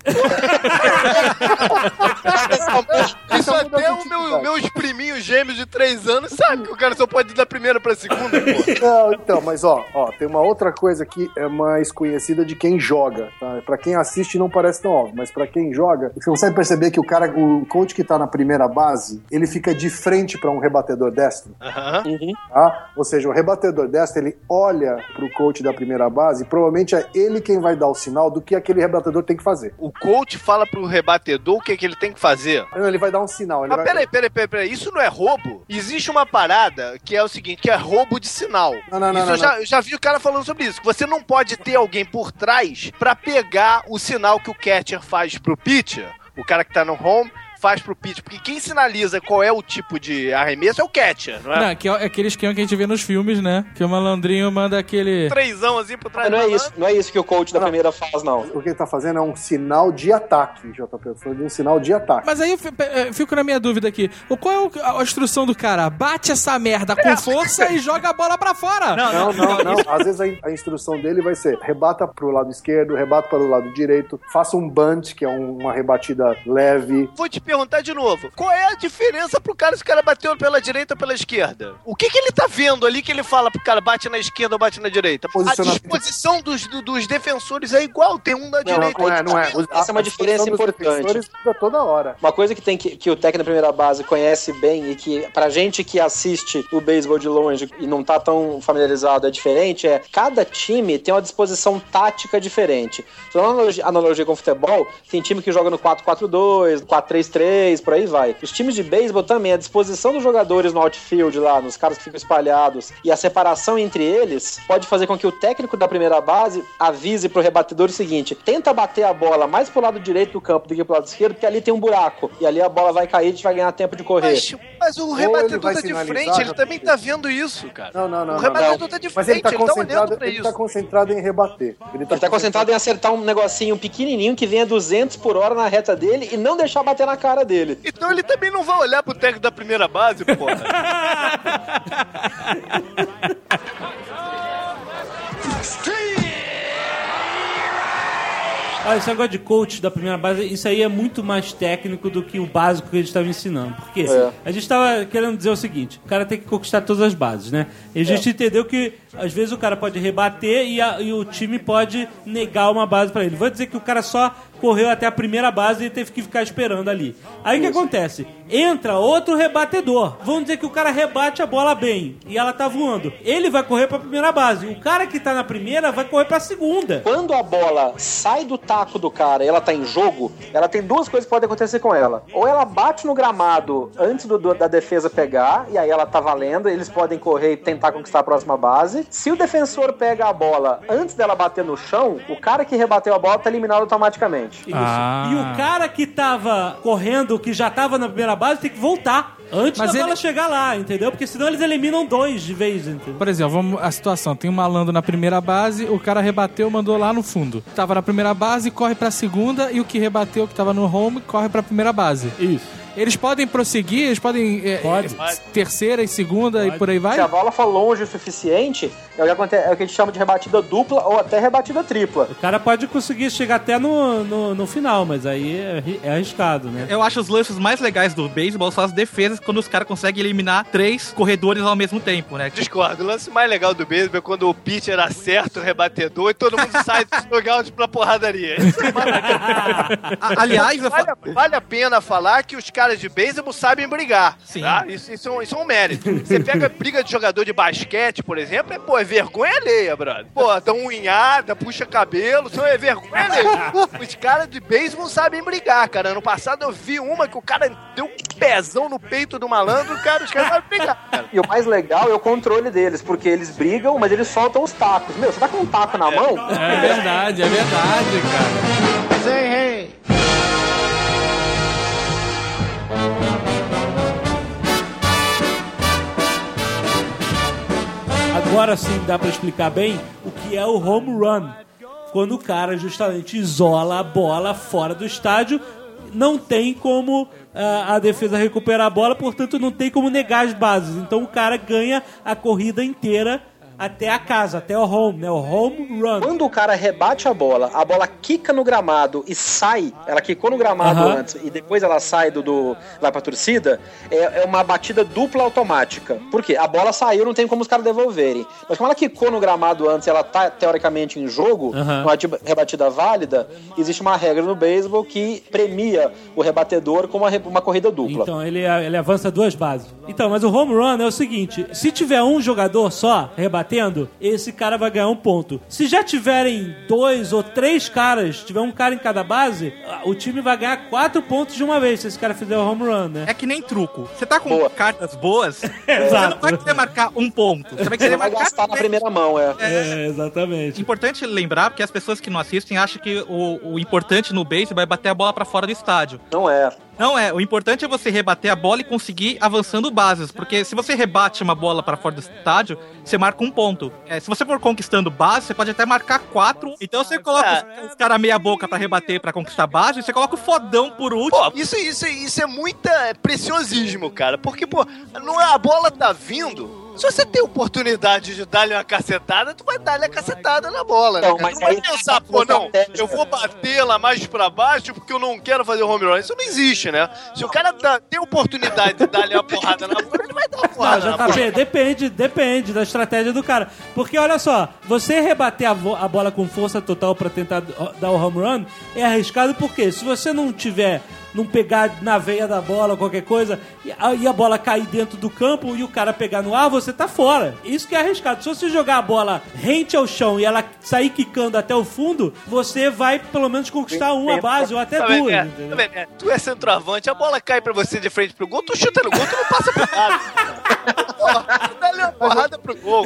Isso Essa muda até a o meu, utilidade. meus priminhos gêmeos de três anos sabe que o cara só pode ir da primeira pra segunda, pô. Não, então, mas ó, ó, tem uma outra coisa que é mais conhecida de quem joga, tá? Pra quem assiste não parece tão óbvio, mas pra quem joga, você consegue perceber que o cara, o coach que tá na primeira base, ele fica de frente pra um rebatedor destro, Aham. tá? Ou seja, o rebatedor destro, ele olha pro coach da primeira base e provavelmente é ele quem vai dar o sinal do que aquele rebatedor tem que fazer. O coach fala pro rebatedor o que, que ele tem que fazer. Não, ele vai dar um sinal. Ele Mas vai... peraí, peraí, peraí, peraí, isso não é roubo? Existe uma parada que é o seguinte, que é roubo de sinal. Não, não, não, isso não, eu, já, eu já vi o cara falando sobre isso. Você não pode ter alguém por trás pra pegar o sinal que o catcher faz pro pitcher, o cara que tá no home, faz pro pitcher. Porque quem sinaliza qual é o tipo de arremesso é o catcher, não é? Não, que é aquele esquema que a gente vê nos filmes, né? Que o malandrinho manda aquele... Trêsão assim por trás Mas não do é malandro. isso, não é isso que o coach da primeira faz, não. O que ele tá fazendo é um sinal de ataque, J P. Falando de um sinal de ataque. Mas aí eu fi- eu fico na minha dúvida aqui. O- Qual é o- a instrução do cara? Bate essa merda com força e joga a bola pra fora. Não, não, não. Às vezes a, a instrução dele vai ser rebata pro lado esquerdo, rebata para o lado direito, faça um bunt, que é um- uma rebatida leve. Vou te perguntar de novo. Qual é a diferença pro cara se o cara bateu pela direita ou pela esquerda? O que que ele tá vendo ali que ele fala pro cara bate na esquerda ou bate na direita? A Posicionamento. disposição dos, do- dos defensores é igual, tem um da Não, direita. não é, não é. Essa é uma diferença A posição dos importante. defensores muda toda hora. Uma coisa que tem que, que o técnico da primeira base conhece bem e que pra gente que assiste o beisebol de longe e não tá tão familiarizado é diferente, é cada time tem uma disposição tática diferente. Então, analogia, analogia com o futebol, tem time que joga no quatro quatro dois, quatro três três, por aí vai. Os times de beisebol também, a disposição dos jogadores no outfield lá, nos caras que ficam espalhados, e a separação entre eles, pode fazer com que o técnico da primeira base avise pro rebatedor o seguinte: tenta bater a bola mais pro lado direito do campo do que pro lado esquerdo, porque ali tem um buraco, e ali a bola vai cair e a gente vai ganhar tempo de correr. Mas, mas o rebatedor tá de frente, ele também tá vendo isso, cara. Não, não, não. O rebatedor não. tá de Mas frente, ele tá ele tá concentrado, olhando pra ele isso. tá concentrado em rebater. Ele tá, Ele tá concentrado em acertar um negocinho pequenininho que venha duzentos por hora na reta dele e não deixar bater na cara dele. Então ele também não vai olhar pro técnico da primeira base, porra. Ah, esse negócio de coach da primeira base, isso aí é muito mais técnico do que o básico que a gente estava ensinando. Porque É. a gente estava querendo dizer o seguinte: o cara tem que conquistar todas as bases, né? E a gente É. entendeu que às vezes o cara pode rebater e, a- e o time pode negar uma base para ele. Vou dizer que o cara só correu até a primeira base e teve que ficar esperando ali. Aí o que acontece? Entra outro rebatedor. Vamos dizer que o cara rebate a bola bem e ela tá voando. Ele vai correr pra primeira base. O cara que tá na primeira vai correr pra segunda. Quando a bola sai do taco do cara e ela tá em jogo, ela tem duas coisas que podem acontecer com ela. Ou ela bate no gramado antes do, do- da defesa pegar, e aí ela tá valendo, eles podem correr e tentar conquistar a próxima base. Se o defensor pega a bola antes dela bater no chão, o cara que rebateu a bola tá eliminado automaticamente. Isso. Ah. E o cara que tava correndo, que já tava na primeira base, tem que voltar antes Mas da ele- bola chegar lá, entendeu? Porque senão eles eliminam dois de vez, entendeu? Por exemplo, vamos a situação, tem um malandro na primeira base, o cara rebateu, mandou lá no fundo. Tava na primeira base, corre pra segunda, e o que rebateu, que tava no home, corre pra primeira base. Isso. Eles podem prosseguir, eles podem é, Pode. é, terceira e segunda e por aí vai? Se a bola for longe o suficiente, é o que acontece- é o que a gente chama de rebatida dupla ou até rebatida tripla. O cara pode conseguir chegar até no, no, no final, mas aí é, ri- é arriscado, né? Eu acho os lances mais legais do beisebol são as defesas quando os caras conseguem eliminar três corredores ao mesmo tempo, né? Discordo. O lance mais legal do beisebol é quando o pitcher acerta o rebatedor e todo mundo sai dos logouts pra porradaria. Isso é maravilhoso. A- Aliás, eu Vale, fa- a- vale a pena falar que os caras de beisebol sabem brigar. Sim. Tá? Isso, isso, é um- isso é um mérito. Você pega briga de jogador de basquete, por exemplo, é, pô, é vergonha alheia, brother. Pô, dão unhada, puxa cabelo, isso é vergonha alheia. Os caras de beisebol sabem brigar, cara. Ano passado eu vi uma que o cara deu um pezão no peito do malandro, cara, os caras sabem brigar, cara. E o mais legal é o controle deles, porque eles brigam, mas eles soltam os tacos. Meu, você tá com um taco na mão? É verdade, é verdade, cara. Say hey. Agora sim dá pra explicar bem o que é o home run. Quando o cara justamente isola a bola fora do estádio, não tem como ah, a defesa recuperar a bola, portanto não tem como negar as bases. Então o cara ganha a corrida inteira até a casa, até o home, né? O home run. Quando o cara rebate a bola, a bola quica no gramado e sai, ela quicou no gramado Aham. antes e depois ela sai do, do vai pra torcida, é, é uma batida dupla automática. Por quê? A bola saiu, não tem como os caras devolverem. Mas como ela quicou no gramado antes e ela tá teoricamente em jogo, Aham. uma atiba- rebatida válida, existe uma regra no beisebol que premia o rebatedor com uma, re- uma corrida dupla. Então ele, ele avança duas bases. Então, mas o home run é o seguinte: se tiver um jogador só rebatendo, esse cara vai ganhar um ponto. Se já tiverem dois ou três caras, tiver um cara em cada base, o time vai ganhar quatro pontos de uma vez se esse cara fizer o home run, né? é que nem truco. Você tá com Boa. cartas boas, você Exato. não vai querer marcar um ponto. Você vai Você querer não vai marcar gastar na três. primeira mão, é. É, exatamente. Importante lembrar, porque as pessoas que não assistem acham que o, o importante no beisebol é bater a bola pra fora do estádio. Não é. Não é, o importante é você rebater a bola e conseguir avançando bases, porque se você rebate uma bola pra fora do estádio, você marca um ponto. É, se você for conquistando base, você pode até marcar quatro. Então você coloca os, os caras meia boca pra rebater, pra conquistar base, e você coloca o fodão por último. Pô, isso, isso, isso é muita preciosismo, cara. Porque, pô, não é, a bola tá vindo. Se você tem oportunidade de dar-lhe uma cacetada, tu vai dar-lhe a cacetada na bola, né, Não, cara? mas Tu não vai aí- pensar, pô, não, eu vou bater lá mais pra baixo porque eu não quero fazer home run. Isso não existe, né? Se o cara dá, tem oportunidade de dar-lhe uma porrada na bola, ele vai dar uma Não, porrada na bola. J P, depende, depende da estratégia do cara. Porque olha só, você rebater a, vo- a bola com força total pra tentar d- dar o home run é arriscado porque se você não tiver, não pegar na veia da bola ou qualquer coisa e a, e a bola cair dentro do campo e o cara pegar no ar, você você tá fora. Isso que é arriscado. Se você jogar a bola rente ao chão e ela sair quicando até o fundo, você vai pelo menos conquistar uma base ou até Tá duas. vendo, é? entendeu? Tá vendo, é? Tu é centroavante, a bola cai pra você de frente pro gol, tu chuta no gol, tu não passa pro lado. Porra, tu dá uma porrada pro gol.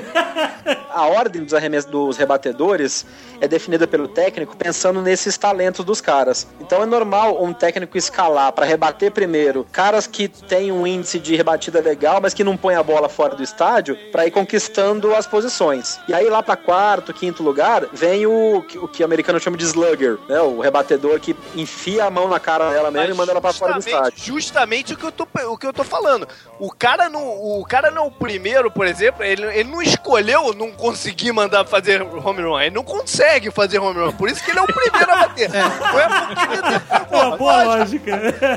A ordem dos arremessos dos rebatedores é definida pelo técnico pensando nesses talentos dos caras. Então é normal um técnico escalar pra rebater primeiro caras que têm um índice de rebatida legal, mas que não põe a bola fora do estádio, pra ir conquistando as posições. E aí lá pra quarto, quinto lugar, vem o, o que o americano chama de slugger, né? O rebatedor que enfia a mão na cara dela mesmo Mas e manda ela pra fora do justamente- estádio. Justamente o que eu tô, o que eu tô falando. O cara não, o cara não é o primeiro, por exemplo, ele, ele não escolheu não conseguir mandar fazer home run. Ele não consegue fazer home run. Por isso que ele é o primeiro a bater. Não é porque ele... Pô, boa lógica.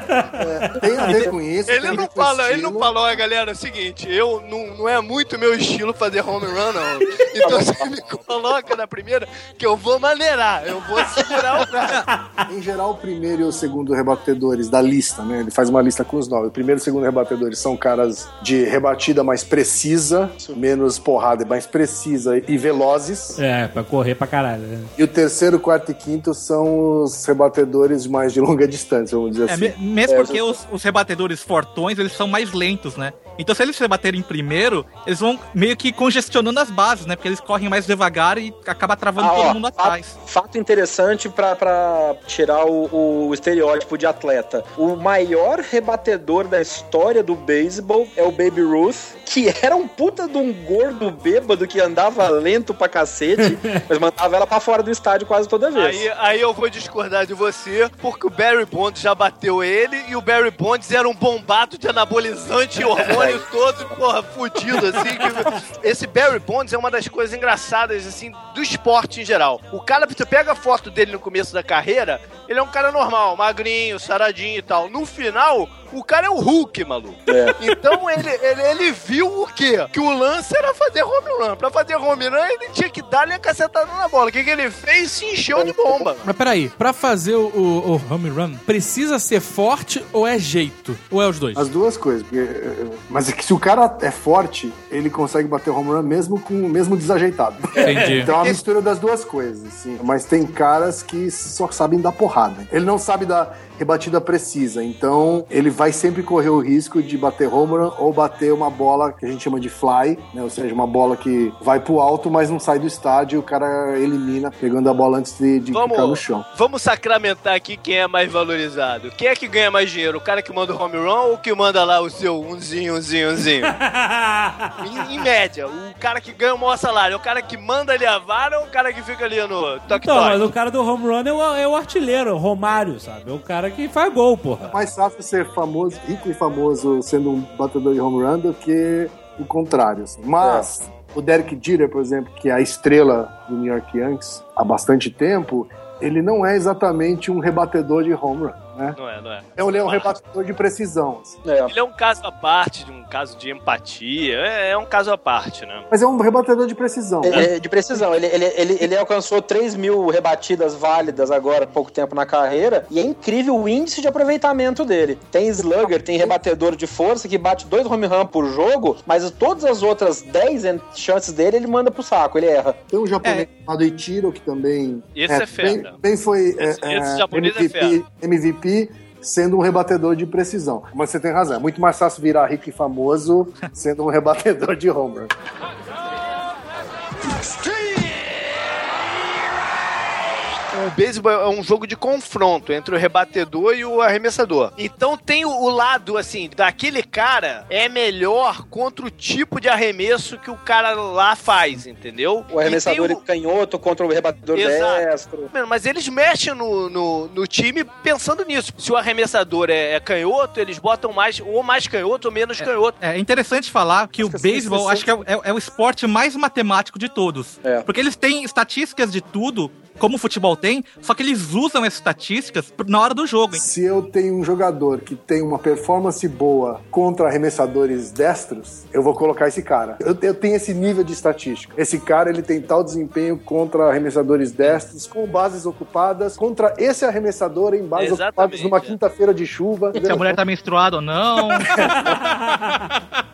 Tem a ver com isso. Ele tem a não ver com fala, ele estilo. não fala, olha galera, é o seguinte, eu não, não é muito meu estilo fazer home run, não. Então você me coloca na primeira que eu vou maneirar, eu vou segurar o cara. Em geral, o primeiro e o segundo rebatedores da lista, né? Ele faz uma lista com os nove. O primeiro e o segundo rebatedores são caras de rebatida mais precisa, menos porrada, mais precisa e velozes. É, pra correr pra caralho. né? E o terceiro, quarto e quinto são os rebatedores mais de longa distância, vamos dizer É, assim. me- mesmo É, porque os, os rebatedores fortões, eles são mais lentos, né? Então se eles rebaterem primeiro, eles vão meio que congestionando as bases, né? Porque eles correm mais devagar e acaba travando Ah, todo ó, mundo fato, atrás. fato interessante pra, pra tirar o, o estereótipo de atleta. O maior rebatedor da história do beisebol é o Baby Ruth, que era um puta de um gordo bêbado que andava lento pra cacete, mas mandava ela pra fora do estádio quase toda vez. Aí, aí eu vou discordar de você, porque o Barry Bonds já bateu ele e o Barry Bonds era um bombado de anabolizante e hormônios todo, porra, fudido, assim. Que... Esse Barry Bonds é uma das coisas engraçadas, assim, do esporte em geral. O cara, você pega a foto dele no começo da carreira, ele é um cara normal, magrinho, saradinho e tal. No final, o cara é o Hulk, maluco. É. Então ele, ele, ele viu o quê? Que o lance era fazer home run. Pra fazer home run, ele tinha que dar-lhe a cacetada na bola. O que, que ele fez? Se encheu de bomba. Mas peraí, pra fazer o, o, o home run, precisa ser forte ou é jeito? Ou é os dois? As duas coisas. Porque, eh, mas é que se o cara é forte, ele consegue bater home run mesmo, com, mesmo desajeitado. Entendi. Então é uma mistura das duas coisas, assim. Mas tem caras que só sabem dar porrada. Ele não sabe dar rebatida precisa, então ele vai sempre correr o risco de bater home run ou bater uma bola que a gente chama de fly, né? Ou seja, uma bola que vai pro alto, mas não sai do estádio e o cara elimina pegando a bola antes de, de Vamos, ficar no chão. vamos sacramentar aqui quem é mais valorizado. Quem é que ganha mais dinheiro? O cara que manda o home run ou o que manda lá o seu umzinho, umzinho, umzinho? em, em média, o cara que ganha o maior salário é o cara que manda ali a vara ou o cara que fica ali no toque-toque? Então, mas o cara do home run é o, é o artilheiro, o Romário, sabe? É o cara que faz gol, porra. É mais fácil ser famoso, rico e famoso sendo um batedor de home run do que o contrário. Assim. Mas o Derek Jeter, por exemplo, que é a estrela do New York Yankees há bastante tempo, ele não é exatamente um rebatedor de home run, né? Não é, não é. Então, ele é um rebatedor de precisão. Assim. É. Ele é um caso à parte, de um caso de empatia. É, é um caso à parte, né? Mas é um rebatedor de precisão. É, é de precisão. Ele, ele, ele, ele alcançou três mil rebatidas válidas agora, há pouco tempo na carreira, e é incrível o índice de aproveitamento dele. Tem slugger, tem rebatedor de força que bate dois home run por jogo, mas todas as outras dez chances dele, ele manda pro saco, ele erra. Tem um japonês chamado Ichiro, que também... Esse é fera. Bem, bem foi Esse- é, esse é, japonês é M V P, fera. M V P sendo um rebatedor de precisão. Mas você tem razão, é muito mais fácil virar rico e famoso sendo um rebatedor de home run. O beisebol é um jogo de confronto entre o rebatedor e o arremessador. Então tem o, o lado, assim, daquele cara é melhor contra o tipo de arremesso que o cara lá faz, entendeu? O arremessador E tem o- canhoto contra o rebatedor Exato. destro. Mano, mas eles mexem no, no, no time pensando nisso. Se o arremessador é, é canhoto, eles botam mais, ou mais canhoto ou menos canhoto. É interessante falar que o Acho que beisebol, assim, acho que é, é- é o esporte mais matemático de todos. É. Porque eles têm estatísticas de tudo, como o futebol tem, só que eles usam essas estatísticas na hora do jogo. Hein? Se eu tenho um jogador que tem uma performance boa contra arremessadores destros, eu vou colocar esse cara. Eu, eu tenho esse nível de estatística. Esse cara, ele tem tal desempenho contra arremessadores destros, com bases ocupadas, contra esse arremessador em bases Exatamente, ocupadas numa é. quinta-feira de chuva. Se a mulher tá menstruada ou não.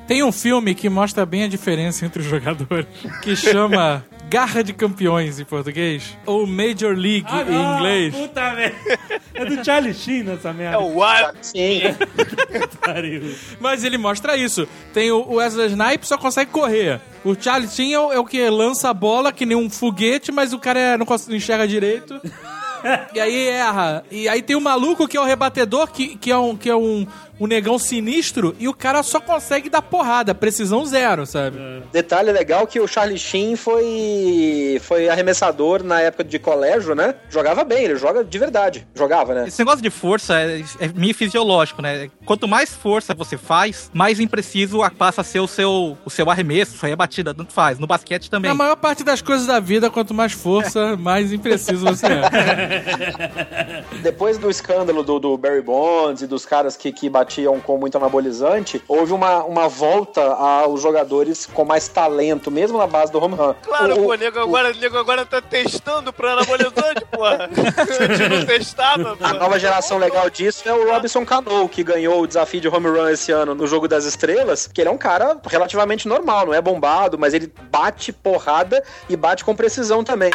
Tem um filme que mostra bem a diferença entre os jogadores, que chama Garra de Campeões em português, ou Major League Ah, em não, inglês. Puta merda. É do Charlie Sheen essa merda. É o Wild. Sim. Pariu. Mas ele mostra isso. Tem o Wesley Snipes, só consegue correr. O Charlie Sheen é o, é o que lança a bola que nem um foguete, mas o cara é- não, cons- não enxerga direito. E aí erra. E aí tem o maluco que é o rebatedor, que, que é, um, que é um, um negão sinistro, e o cara só consegue dar porrada, precisão zero, sabe? Detalhe legal que o Charlie Sheen foi, foi arremessador na época de colégio, né? Jogava bem, ele joga de verdade. Jogava, né? Esse negócio de força é, é meio fisiológico, né? Quanto mais força você faz, mais impreciso a- passa a ser o seu, o seu arremesso, sua rebatida, tanto faz. No basquete também. Na maior parte das coisas da vida, quanto mais força, mais impreciso você é. Depois do escândalo do, do Barry Bonds e dos caras que, que batiam com muito anabolizante, houve uma, uma volta aos jogadores com mais talento, mesmo na base do home run. Claro, O- pô, nego agora, nego agora tá testando pro anabolizante, porra. A gente não testava, A porra. nova geração legal disso é o Robinson Cano, que ganhou o desafio de home run esse ano no Jogo das Estrelas, que ele é um cara relativamente normal, não é bombado, mas ele bate porrada e bate com precisão também.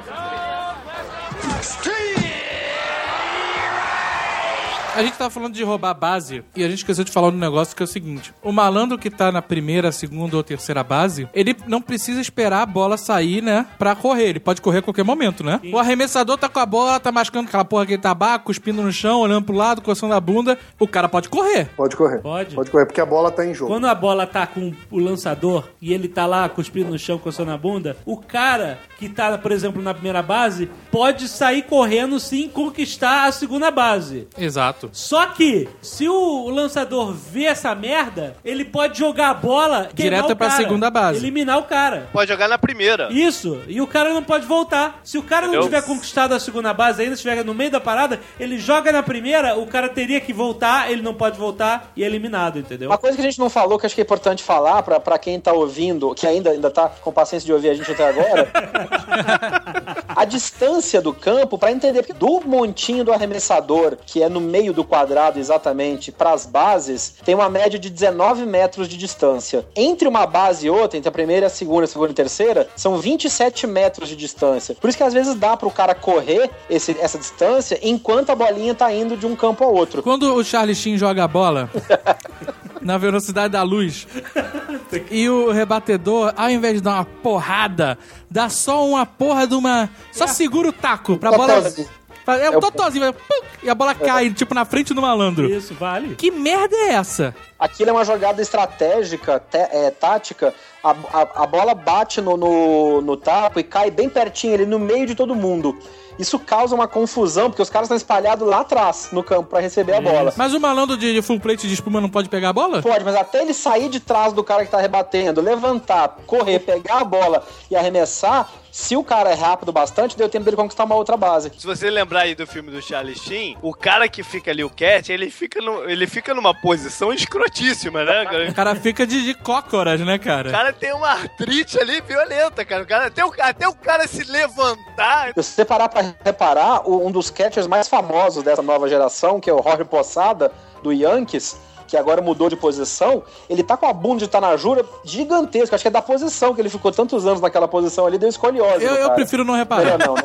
A gente tava falando de roubar a base e a gente esqueceu de falar um negócio que é o seguinte: o malandro que tá na primeira, segunda ou terceira base, ele não precisa esperar a bola sair, né, pra correr. Ele pode correr a qualquer momento, né? O arremessador tá com a bola, tá mascando aquela porra de tabaco, cuspindo no chão, olhando pro lado, coçando a bunda. O cara pode correr. Pode correr. Pode? Pode correr, porque a bola tá em jogo. Quando a bola tá com o lançador e ele tá lá cuspindo no chão, coçando a bunda, o cara que tá, por exemplo, na primeira base, pode sair correndo sim e conquistar a segunda base. Exato. Só que, se o lançador vê essa merda, ele pode jogar a bola queimar Direto o pra cara, segunda base. eliminar o cara. Pode jogar na primeira. Isso, e o cara não pode voltar. Se o cara não Entendeu? tiver conquistado a segunda base ainda, estiver no meio da parada, ele joga na primeira, o cara teria que voltar, ele não pode voltar e é eliminado, entendeu? Uma coisa que a gente não falou, que acho que é importante falar pra, pra quem tá ouvindo, que ainda, ainda tá com paciência de ouvir a gente até agora, a distância do campo, pra entender, porque do montinho do arremessador, que é no meio do quadrado exatamente, pras bases, tem uma média de dezenove metros de distância. Entre uma base e outra, entre a primeira, a segunda, a segunda e a terceira, são vinte e sete metros de distância. Por isso que às vezes dá pro cara correr esse, essa distância enquanto a bolinha tá indo de um campo ao outro. Quando o Charlie Sheen joga a bola na velocidade da luz e o rebatedor, ao invés de dar uma porrada, dá só uma porra de uma... Só segura o taco pra bola... Totozinho. É um É o- totozinho, vai, pum, e a bola cai, tipo, na frente do malandro. Isso, vale. Que merda é essa? Aquilo é uma jogada estratégica, té- é, tática. A, a, a bola bate no, no, no taco e cai bem pertinho ali no meio de todo mundo. Isso causa uma confusão, porque os caras estão espalhados lá atrás no campo pra receber a bola. Mas o malandro de, de full plate de espuma não pode pegar a bola? Pode, mas até ele sair de trás do cara que tá rebatendo, levantar, correr, pegar a bola e arremessar, se o cara é rápido bastante, deu tempo dele conquistar uma outra base. Se você lembrar aí do filme do Charlie Sheen, o cara que fica ali, o Cat, ele fica, no, ele fica numa posição escrotíssima, né, cara? O cara fica de, de cócoras, né, O cara? cara tem uma artrite ali violenta, cara. O cara até, o, até o cara se levantar. Se você parar pra reparar, o- um dos catchers mais famosos dessa nova geração, que é o Jorge Posada, do Yankees, que agora mudou de posição, ele tá com a bunda de Tanajura gigantesca. Acho que é da posição, que ele ficou tantos anos naquela posição ali, deu escoliose. Eu, no eu cara. prefiro não reparar. Melhor não,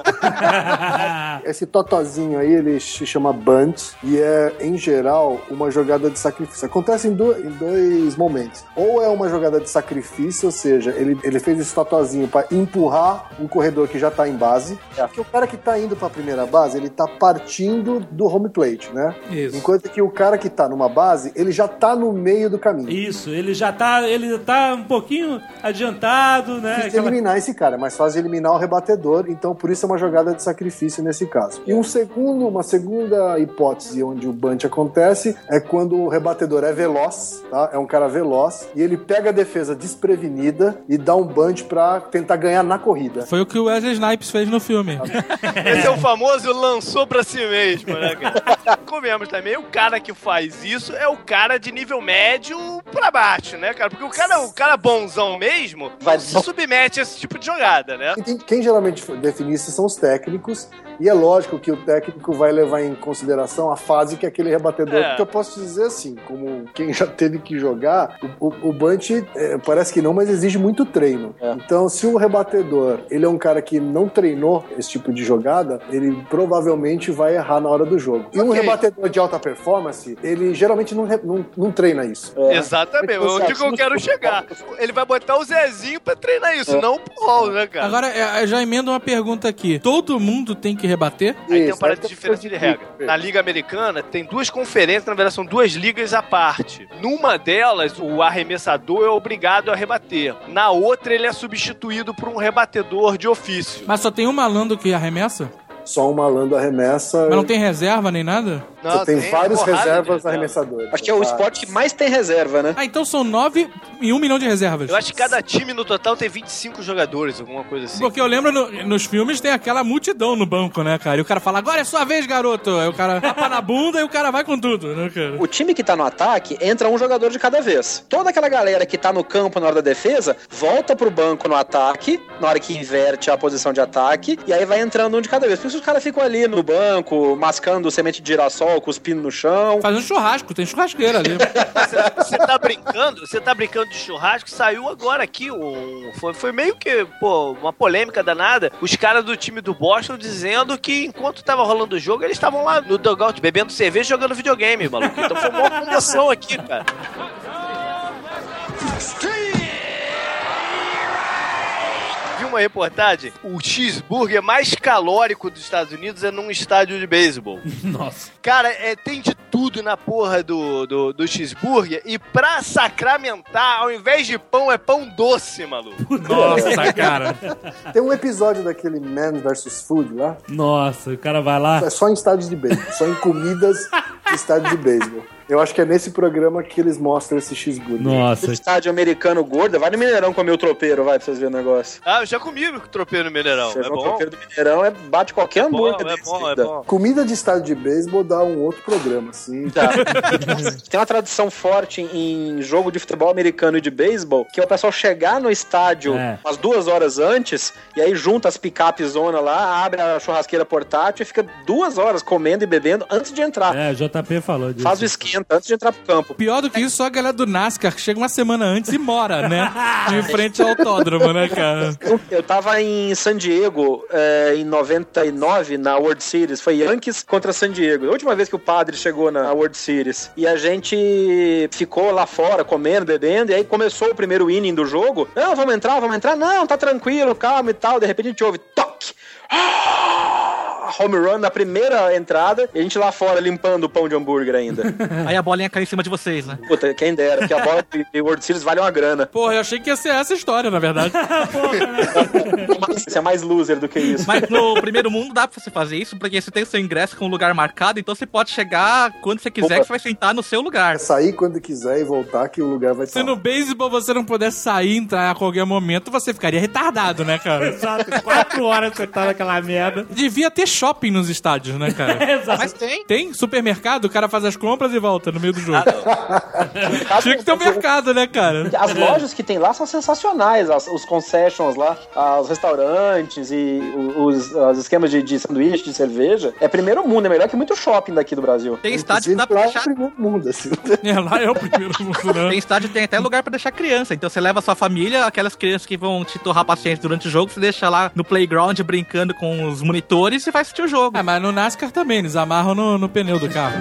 né? Esse totozinho aí, ele se chama bunt e é, em geral, uma jogada de sacrifício. Acontece em, do- em dois momentos. Ou é uma jogada de sacrifício, ou seja, ele, ele fez esse totozinho pra empurrar um corredor que já tá em base. Porque o cara que tá indo pra primeira base, ele tá partindo do home plate, né? Isso. Enquanto que o cara que tá numa base, ele já tá no meio do caminho. Isso, ele já tá, ele tá um pouquinho adiantado, né? Difícil de Aquela- eliminar esse cara, é mais fácil de eliminar o rebatedor, então por isso é uma jogada de sacrifício nesse caso. E um segundo, uma segunda hipótese onde o bunt acontece é quando o rebatedor é veloz, tá? É um cara veloz, e ele pega a defesa desprevenida e dá um bunt pra tentar ganhar na corrida. Foi o que o Wesley Snipes fez no filme. Esse é o famoso lançou pra si mesmo, né, cara? Comemos também, o cara que faz isso é o cara cara de nível médio pra baixo, né, cara? Porque o cara, o cara bonzão mesmo Vai- se submete a esse tipo de jogada, né? Quem, quem geralmente define isso são os técnicos, e é lógico que o técnico vai levar em consideração a fase que aquele rebatedor. É. Porque eu posso dizer assim, como quem já teve que jogar, o, o, o Bunch é, parece que não, mas exige muito treino. É. Então, se o rebatedor ele é um cara que não treinou esse tipo de jogada, ele provavelmente vai errar na hora do jogo. E um Ok. rebatedor de alta performance, ele geralmente não, re- não, não treina isso. É. Exatamente, onde que eu quero chegar. Ele vai botar o Zezinho pra treinar isso, não o Paul, né, cara? Agora, é, já emendo uma pergunta aqui. Todo mundo tem que rebater? Aí tem Isso, uma parada aí de tem diferença de coisa regra. Na Liga Americana, tem duas conferências, na verdade são duas ligas à parte. Numa delas, o arremessador é obrigado a rebater. Na outra, ele é substituído por um rebatedor de ofício. Mas só tem um malandro que arremessa? Só um malandro arremessa. Mas não tem reserva nem nada? Você tem, vários uma porrada de reservas reserva. arremessadores. Acho que é o esporte que mais tem reserva, né? Ah, então são nove e um milhão de reservas. Eu acho que cada time no total tem vinte e cinco jogadores, alguma coisa assim. Porque eu lembro no- nos filmes tem aquela multidão no banco, né, cara? E o cara fala, agora é sua vez, garoto. Aí o cara tapa na bunda e o cara vai com tudo, né, cara? O time que tá no ataque entra um jogador de cada vez. Toda aquela galera que tá no campo na hora da defesa volta pro banco no ataque, na hora que inverte a posição de ataque, e aí vai entrando um de cada vez. Por isso os caras ficam ali no banco, mascando semente de girassol, cuspindo no chão. Fazendo churrasco, tem churrasqueira ali. Você tá brincando? Você tá brincando de churrasco? Saiu agora aqui um. Foi, foi meio que, pô, uma polêmica danada. Os caras do time do Boston dizendo que enquanto tava rolando o jogo, eles estavam lá no dugout bebendo cerveja e jogando videogame, maluco. Então foi uma comoção aqui, cara. Vi uma reportagem, o cheeseburger mais calórico dos Estados Unidos é num estádio de beisebol. Nossa. Cara, é, tem de tudo na porra do, do, do cheeseburger, e pra sacramentar, ao invés de pão, é pão doce, maluco. Nossa, cara. Tem um episódio daquele Man versus Food lá. Nossa, o cara vai lá. É só em estádios de beisebol, só em comidas de estádio de beisebol. Eu acho que é nesse programa que eles mostram esse cheeseburger. Nossa. Estádio americano gordo, vai no Mineirão comer o tropeiro, vai, pra vocês verem o negócio. Ah, eu já comi o tropeiro no Mineirão. Você É vê o bom? tropeiro do Mineirão, é, bate qualquer É bom, hambúrguer. é desse bom, é ainda. bom. Comida de estádio de beisebol dá um outro programa, assim. Tá. Tem uma tradição forte em jogo de futebol americano e de beisebol, que é o pessoal chegar no estádio É. umas duas horas antes, e aí junta as picape zona lá, abre a churrasqueira portátil e fica duas horas comendo e bebendo antes de entrar. É, o J P falou disso. Faz o esquenta antes de entrar pro campo. Pior do que isso, só a galera do NASCAR que chega uma semana antes e mora, né? De frente ao autódromo, né, cara? Eu, eu tava em San Diego é, em noventa e nove, na World Series. Foi Yankees contra San Diego. A última vez que o padre chegou na World Series. E a gente ficou lá fora, comendo, bebendo. E aí começou o primeiro inning do jogo. Não, vamos entrar, vamos entrar. Não, tá tranquilo, calma e tal. De repente a gente ouve toque. Home run na primeira entrada. E a gente lá fora limpando o pão de hambúrguer ainda. Aí a bolinha cai em cima de vocês, né? Puta, quem dera. Porque a bola de World Series vale uma grana. Porra, eu achei que ia ser essa história, na verdade. Você é mais loser do que isso. Mas no primeiro mundo dá pra você fazer isso, porque você tem o seu ingresso com um lugar marcado, então você pode chegar quando você quiser, Opa. que você vai sentar no seu lugar. Sair quando quiser e voltar, que o lugar vai Se estar. no beisebol você não pudesse sair e entrar a qualquer momento, você ficaria retardado, né, cara? Exato, quatro horas você tá naquela merda. Devia ter shopping nos estádios, né, cara? Exato. Mas tem. Tem supermercado, o cara faz as compras e volta no meio do jogo. Tinha que ter um mercado, né, cara? As lojas que tem lá são sensacionais, as- os concessions lá, ah, os restaurantes e o- os, os esquemas de, de sanduíche, de cerveja. É primeiro mundo, é melhor que muito shopping daqui do Brasil. Tem estádio que dá pra lá é o deixar. primeiro mundo, assim. É, lá é o primeiro mundo, né? Tem estádio que tem até lugar pra deixar criança. Então você leva a sua família, aquelas crianças que vão te torrar paciência durante o jogo, você deixa lá no playground brincando com os monitores e vai assistir o jogo. Ah, mas no NASCAR também, eles amarram no, no pneu do carro.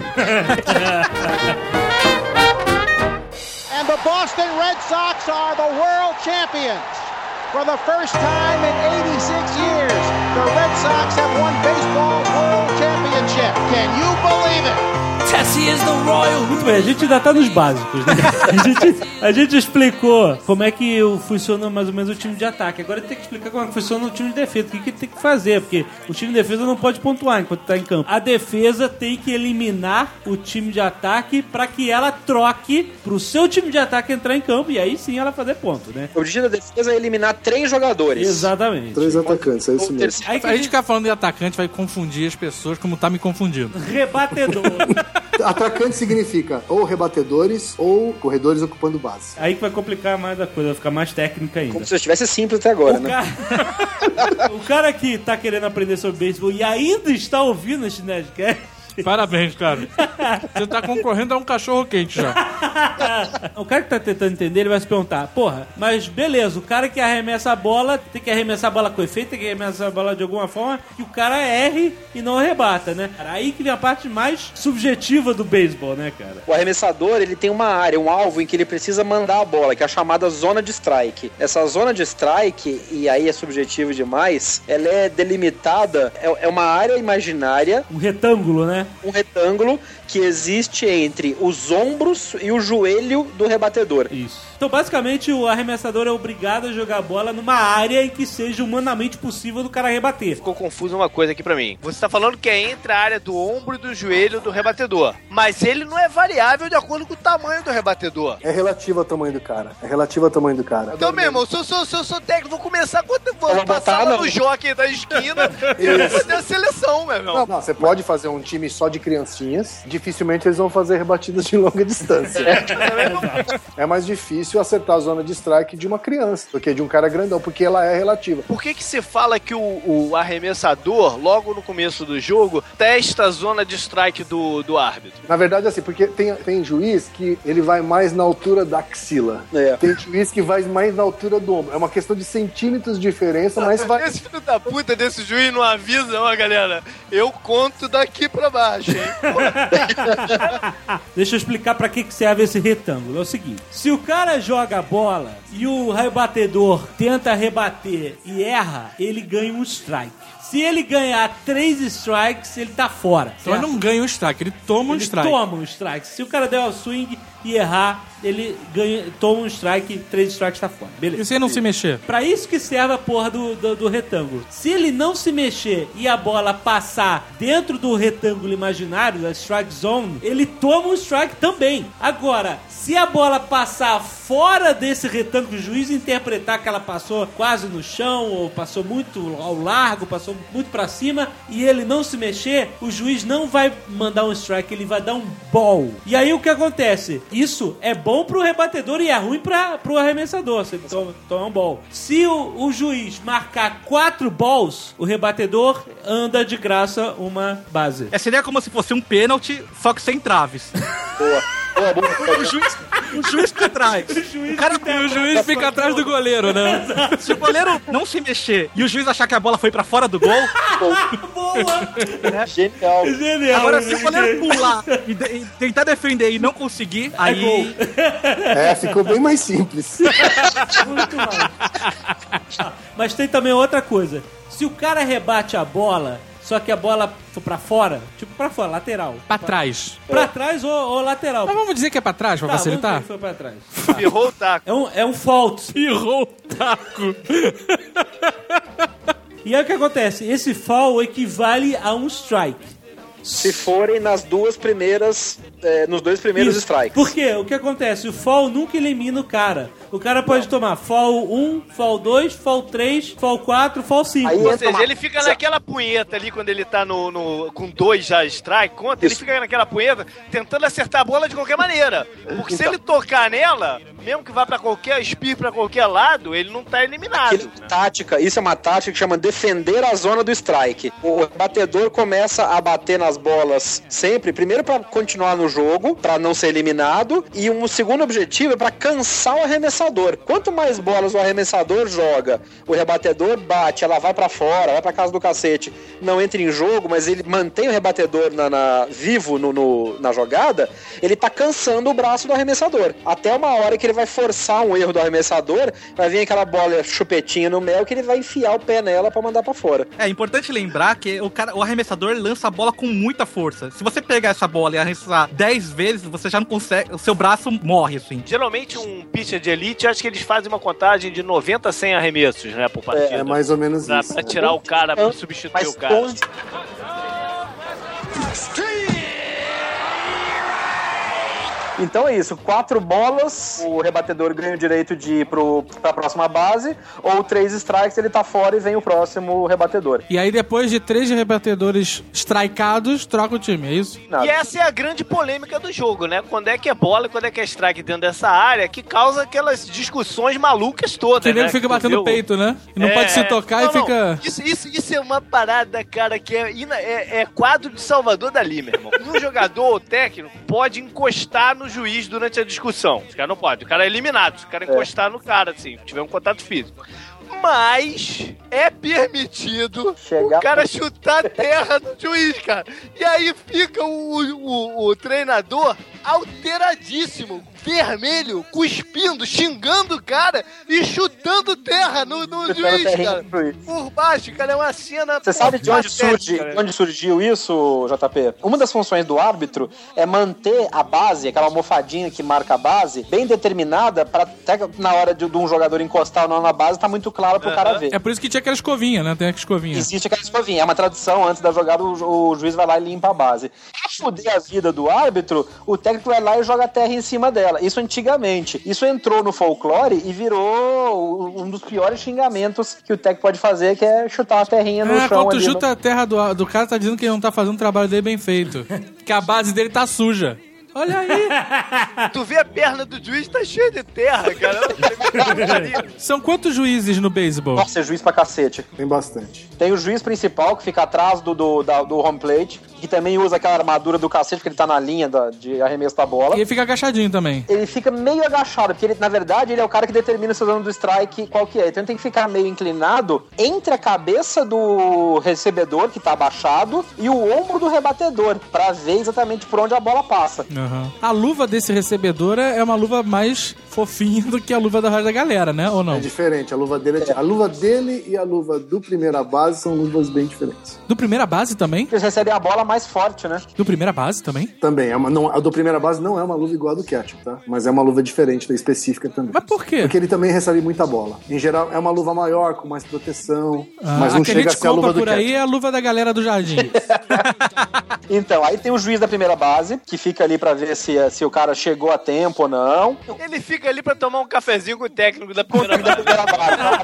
And the Boston Red Sox are the world champions. For the first time in eighty-six years, the Red Sox have won baseball world championship. Can you believe it? Muito bem, a gente ainda tá nos básicos, né? A gente, a gente explicou como é que funciona mais ou menos o time de ataque. Agora tem que explicar como é que funciona o time de defesa. O que, que tem que fazer? Porque o time de defesa não pode pontuar enquanto tá em campo. A defesa tem que eliminar o time de ataque pra que ela troque pro seu time de ataque entrar em campo e aí sim ela fazer ponto, né? O objetivo da defesa é eliminar três jogadores. Exatamente. Três atacantes, é isso O mesmo. terceiro- Aí que A gente ficar falando de atacante vai confundir as pessoas como tá me confundindo. rebatedor. Atacante significa ou rebatedores ou corredores ocupando base. Aí que vai complicar mais a coisa, vai ficar mais técnica ainda. Como se estivesse simples até agora, o né? Cara... o cara que tá querendo aprender sobre beisebol e ainda está ouvindo este Nerdcast... Parabéns, cara. Você tá concorrendo a um cachorro quente já. O cara que tá tentando entender, ele vai se perguntar, porra, mas beleza, o cara que arremessa a bola tem que arremessar a bola com efeito, tem que arremessar a bola de alguma forma que o cara erre e não arrebata, né? Aí que vem a parte mais subjetiva do beisebol, né, cara? O arremessador, ele tem uma área, um alvo em que ele precisa mandar a bola, que é a chamada zona de strike. Essa zona de strike, e aí é subjetivo demais, ela é delimitada, é, é uma área imaginária. Um retângulo, né? Um retângulo que existe entre os ombros e o joelho do rebatedor. Isso. Então, basicamente, o arremessador é obrigado a jogar a bola numa área em que seja humanamente possível do cara rebater. Ficou confuso uma coisa aqui pra mim. Você tá falando que é entre a área do ombro e do joelho do rebatedor. Mas ele não é variável de acordo com o tamanho do rebatedor. É relativo ao tamanho do cara. É relativo ao tamanho do cara. Então, meu irmão, se eu sou, se eu sou técnico, vou começar com vou passar lá no jockey da esquina e vou fazer a seleção, meu irmão. Não, não, você pode fazer um time só de criancinhas. Dificilmente eles vão fazer rebatidas de longa distância. É mais difícil acertar a zona de strike de uma criança do que de um cara grandão, porque ela é relativa. Por que que se fala que o, o arremessador, logo no começo do jogo, testa a zona de strike do, do árbitro? Na verdade, assim, porque tem, tem juiz que ele vai mais na altura da axila. É. Tem juiz que vai mais na altura do ombro. É uma questão de centímetros de diferença, mas vai... Esse filho da puta desse juiz não avisa, ó, galera. Eu conto daqui pra baixo, hein? Deixa eu explicar pra que que serve esse retângulo. É o seguinte, se o cara joga a bola e o rebatedor tenta rebater e erra, ele ganha um strike. Se ele ganhar três strikes, ele tá fora. Então ele não ganha um strike, ele toma um ele strike. Ele toma um strike. Se o cara der o swing e errar, ele ganha, toma um strike, três strikes tá fora. Beleza. E se ele não se mexer? Pra isso que serve a porra do, do, do retângulo. Se ele não se mexer e a bola passar dentro do retângulo imaginário, da strike zone, ele toma um strike também. Agora, se a bola passar fora desse retângulo, o juiz interpretar que ela passou quase no chão, ou passou muito ao largo, passou muito pra cima, e ele não se mexer, o juiz não vai mandar um strike, ele vai dar um ball. E aí o que acontece? Isso é bom pro rebatedor e é ruim pra, pro arremessador. Você toma, toma um ball. Se o, o juiz marcar quatro balls, o rebatedor anda de graça uma base. É, seria como se fosse um pênalti, só que sem traves. Boa. Boa, boa, boa. O juiz, o juiz por trás. O juiz, o cara, o juiz fica atrás do goleiro, né? Se o goleiro não se mexer e o juiz achar que a bola foi pra fora do gol... Boa! Genial. Genial. Agora, se o goleiro pular e, de, e tentar defender e não conseguir, aí... gol. É, ficou bem mais simples. Muito mal. Mas tem também outra coisa. Se o cara rebate a bola, só que a bola for pra fora, tipo pra fora, lateral. Pra trás. Pra trás ou, ou lateral. Mas vamos dizer que é pra trás, pra Tá, facilitar? vamos dizer que foi pra trás. Pirrou o taco. É um, é um fault. Errou o taco. E aí o que acontece? Esse foul equivale a um strike. Se forem nas duas primeiras, é, nos dois primeiros Isso. strikes. Por quê? O que acontece? O foul nunca elimina o cara. O cara pode tomar foul um, foul dois, foul três, foul quatro, foul cinco. Aí Ou entra seja, uma- ele fica naquela punheta ali quando ele tá no, no- com dois já strike contra, ele Isso. fica naquela punheta tentando acertar a bola de qualquer maneira. Porque se Então. ele tocar nela, mesmo que vá pra qualquer, espirre pra qualquer lado, ele não tá eliminado. Aquele- tática, isso é uma tática que chama defender a zona do strike. O batedor começa a bater nas bolas sempre, primeiro pra continuar no jogo, pra não ser eliminado, e um segundo objetivo é pra cansar o arremessador. Quanto mais bolas o arremessador joga, o rebatedor bate, ela vai pra fora, vai pra casa do cacete, não entra em jogo, mas ele mantém o rebatedor na, na- vivo no, no- na jogada, ele tá cansando o braço do arremessador. Até uma hora que ele vai forçar um erro do arremessador, vai vir aquela bola chupetinha no mel que ele vai enfiar o pé nela pra mandar pra fora. É importante lembrar que o, cara, o arremessador lança a bola com muita força. Se você pegar essa bola e arremessar dez vezes, você já não consegue, o seu braço morre, assim. Geralmente um pitcher de elite, acho que eles fazem uma contagem de noventa a cem arremessos, né, por partida. É, é mais ou menos Pra, isso. pra né? tirar o cara, pra substituir Mas o cara. com- Então é isso, quatro bolas, o rebatedor ganha o direito de ir pro, pra próxima base, ou três strikes, ele tá fora e vem o próximo rebatedor. E aí, depois de três rebatedores strikeados, troca o time, é isso? Nada. E essa é a grande polêmica do jogo, né? Quando é que é bola e quando é que é strike dentro dessa área, que causa aquelas discussões malucas todas, Que né? nego fica batendo viu? peito, né? E não É, pode se tocar não, e fica... não. Isso, isso, isso é uma parada, cara, que é, ina- é, é quadro de Salvador Dali, meu irmão. Um jogador ou técnico pode encostar no juiz durante a discussão. Esse cara não pode. O cara é eliminado. Se o cara encostar no cara, assim, tiver um contato físico. Mas é permitido Chegar- o cara chutar a terra do juiz, cara. E aí fica o, o, o treinador alteradíssimo, vermelho, cuspindo, xingando o cara e chutando terra no, no Chutando juiz, terrinha cara. pro juiz. Por baixo, cara, é uma cena... Você sabe de onde, patética, surge, né? de onde surgiu isso, J P? Uma das funções do árbitro é manter a base, aquela almofadinha que marca a base, bem determinada, para até na hora de, de um jogador encostar ou não na base, tá muito claro pro cara ver. É por isso que tinha aquela escovinha, né? Tem aquela escovinha. Existe aquela escovinha, é uma tradição, antes da jogada o, o juiz vai lá e limpa a base. Pra fuder a vida do árbitro, o técnico vai lá e joga a terra em cima dela. Isso antigamente. Isso entrou no folclore e virou um dos piores xingamentos que o técnico pode fazer, que é chutar a terrinha no É, chão. quando tu ali chuta no... a terra do, do cara, tá dizendo que ele não tá fazendo o trabalho dele bem feito. Que a base dele tá suja. Olha aí. Tu vê a perna do juiz, tá cheia de terra, cara. São quantos juízes no beisebol? Nossa, é juiz pra cacete. Tem bastante. Tem o juiz principal, que fica atrás do, do, da- do home plate, que também usa aquela armadura do cacete, porque ele tá na linha da- de arremesso da bola. E ele fica agachadinho também. Ele fica meio agachado, porque ele, na verdade, ele é o cara que determina se a zona do strike qual que é. Então ele tem que ficar meio inclinado entre a cabeça do recebedor, que tá abaixado, e o ombro do rebatedor, pra ver exatamente por onde a bola passa. Uhum. A luva desse recebedor é uma luva mais fofinha do que a luva da resto da galera, né? Ou não? É diferente, a luva dele é... A luva dele e a luva do primeira base são luvas bem diferentes. Do primeira base também? Eles recebem a bola mais forte, né? Do primeira base também? Também, é uma, não, a do primeira base não é uma luva igual a do catcher, tá? Mas é uma luva diferente, da específica também. Mas por quê? Porque ele também recebe muita bola. Em geral, é uma luva maior, com mais proteção, Ah, mas a não que a chega a gente ser a luva compra do por aí catcher. é a luva da galera do jardim. Então, aí tem o juiz da primeira base, que fica ali pra ver se, se o cara chegou a tempo ou não. Ele fica ali pra tomar um cafezinho com o técnico da primeira Da base. primeira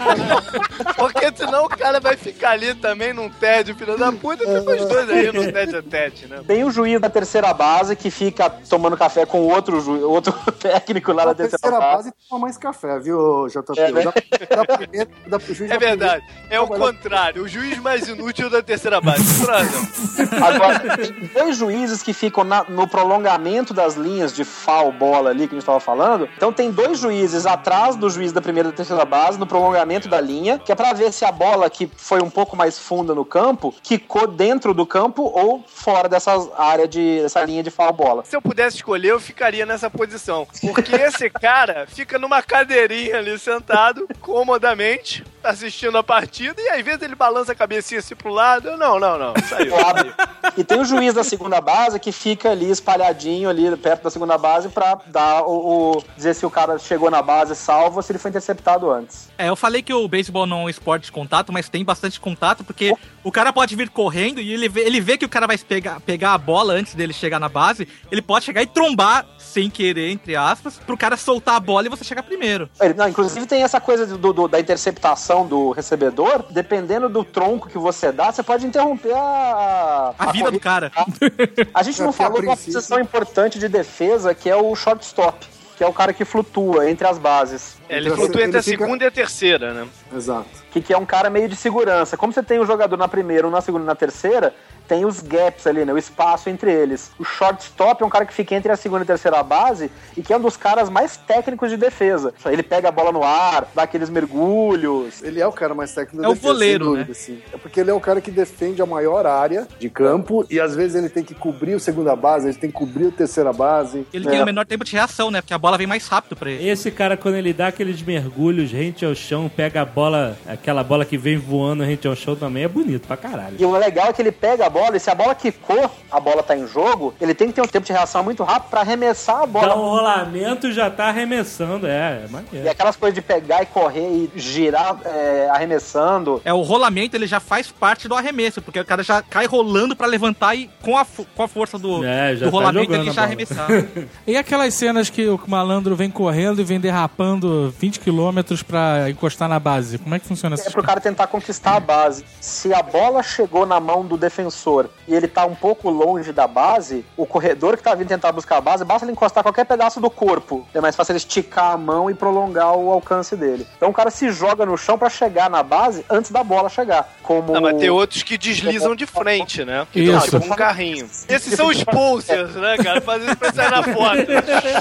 base. Porque senão o cara vai ficar ali também num tédio, filho da puta, fica os dois aí no tete a tete, né? Tem o juiz da terceira base, que fica tomando café com o outro, ju... outro técnico lá A da terceira, terceira base. base toma mais café, viu, J P? É, né? Da, da primeira, da, o juiz É da verdade, é o Trabalhar- contrário, o juiz mais inútil da terceira base. Pronto. Agora, tem dois juízes que ficam na- no prolongamento das linhas de foul bola ali que a gente tava falando. Então tem dois juízes atrás do juiz da primeira e da terceira base, no prolongamento da linha, que é pra ver se a bola que foi um pouco mais funda no campo, quicou dentro do campo ou fora dessa área de, dessa linha de foul bola. Se eu pudesse escolher, eu ficaria nessa posição. Porque esse cara fica numa cadeirinha ali sentado, comodamente, assistindo a partida, e às vezes ele balança a cabecinha assim pro lado. Eu, Não, não, não, saiu. Claro. E tem o juiz da segunda base que fica ali espalhadinho ali perto da segunda base pra dar o, o- dizer se o cara chegou na base salvo ou se ele foi interceptado antes. É, eu falei que o beisebol não é um esporte de contato, mas tem bastante contato, porque o cara pode vir correndo e ele vê, ele vê que o cara vai pegar, pegar a bola antes dele chegar na base, ele pode chegar e trombar, sem querer, entre aspas, pro cara soltar a bola e você chegar primeiro. Ele- não, inclusive tem essa coisa do, do- da interceptação do recebedor, dependendo do tronco que você dá, você pode interromper a... A vida do cara. A gente não É, porque a falou de uma princípio- posição importante de defesa, que é o shortstop, que é o cara que flutua entre as bases. É, ele Ele flutua entre a fica- segunda e a terceira, né? Exato. Que, que é um cara meio de segurança. Como você tem o jogador na primeira, um na segunda e na terceira, tem os gaps ali, né? O espaço entre eles. O shortstop é um cara que fica entre a segunda e a terceira base e que é um dos caras mais técnicos de defesa. Ele pega a bola no ar, dá aqueles mergulhos. Ele é o cara mais técnico da É o defesa, goleiro, sem dúvida, né? sim. É porque ele é o cara que defende a maior área de campo e às vezes ele tem que cobrir o segunda base, ele tem que cobrir a terceira base. Ele É. tem o menor tempo de reação, né? Porque a bola vem mais rápido pra ele. Esse cara, quando ele dá aqueles mergulhos rente ao chão, pega a bola, aquela bola que vem voando rente ao chão também, é bonito pra caralho. E o legal é que ele pega a bola bola, e se a bola quicou, a bola tá em jogo, ele tem que ter um tempo de reação muito rápido pra arremessar a bola. Dá um rolamento, já tá arremessando, é, é maneiro. E aquelas coisas de pegar e correr e girar é, arremessando. É, o rolamento, ele já faz parte do arremesso, porque o cara já cai rolando pra levantar e com a, com a força do, é, já do tá rolamento ele a já bola. arremessar. E aquelas cenas que o malandro vem correndo e vem derrapando vinte quilômetros pra encostar na base? Como é que funciona isso? É pro cara tentar conquistar a base. Se a bola chegou na mão do defensor e ele tá um pouco longe da base, o corredor que tá vindo tentar buscar a base, basta ele encostar qualquer pedaço do corpo. É mais fácil ele esticar a mão e prolongar o alcance dele. Então o cara se joga no chão pra chegar na base antes da bola chegar. Como... Não, mas tem outros que deslizam de frente, né? Que Isso. dão tipo um carrinho. Esses são os pulsers, né, cara? Fazendo isso pra sair na foto.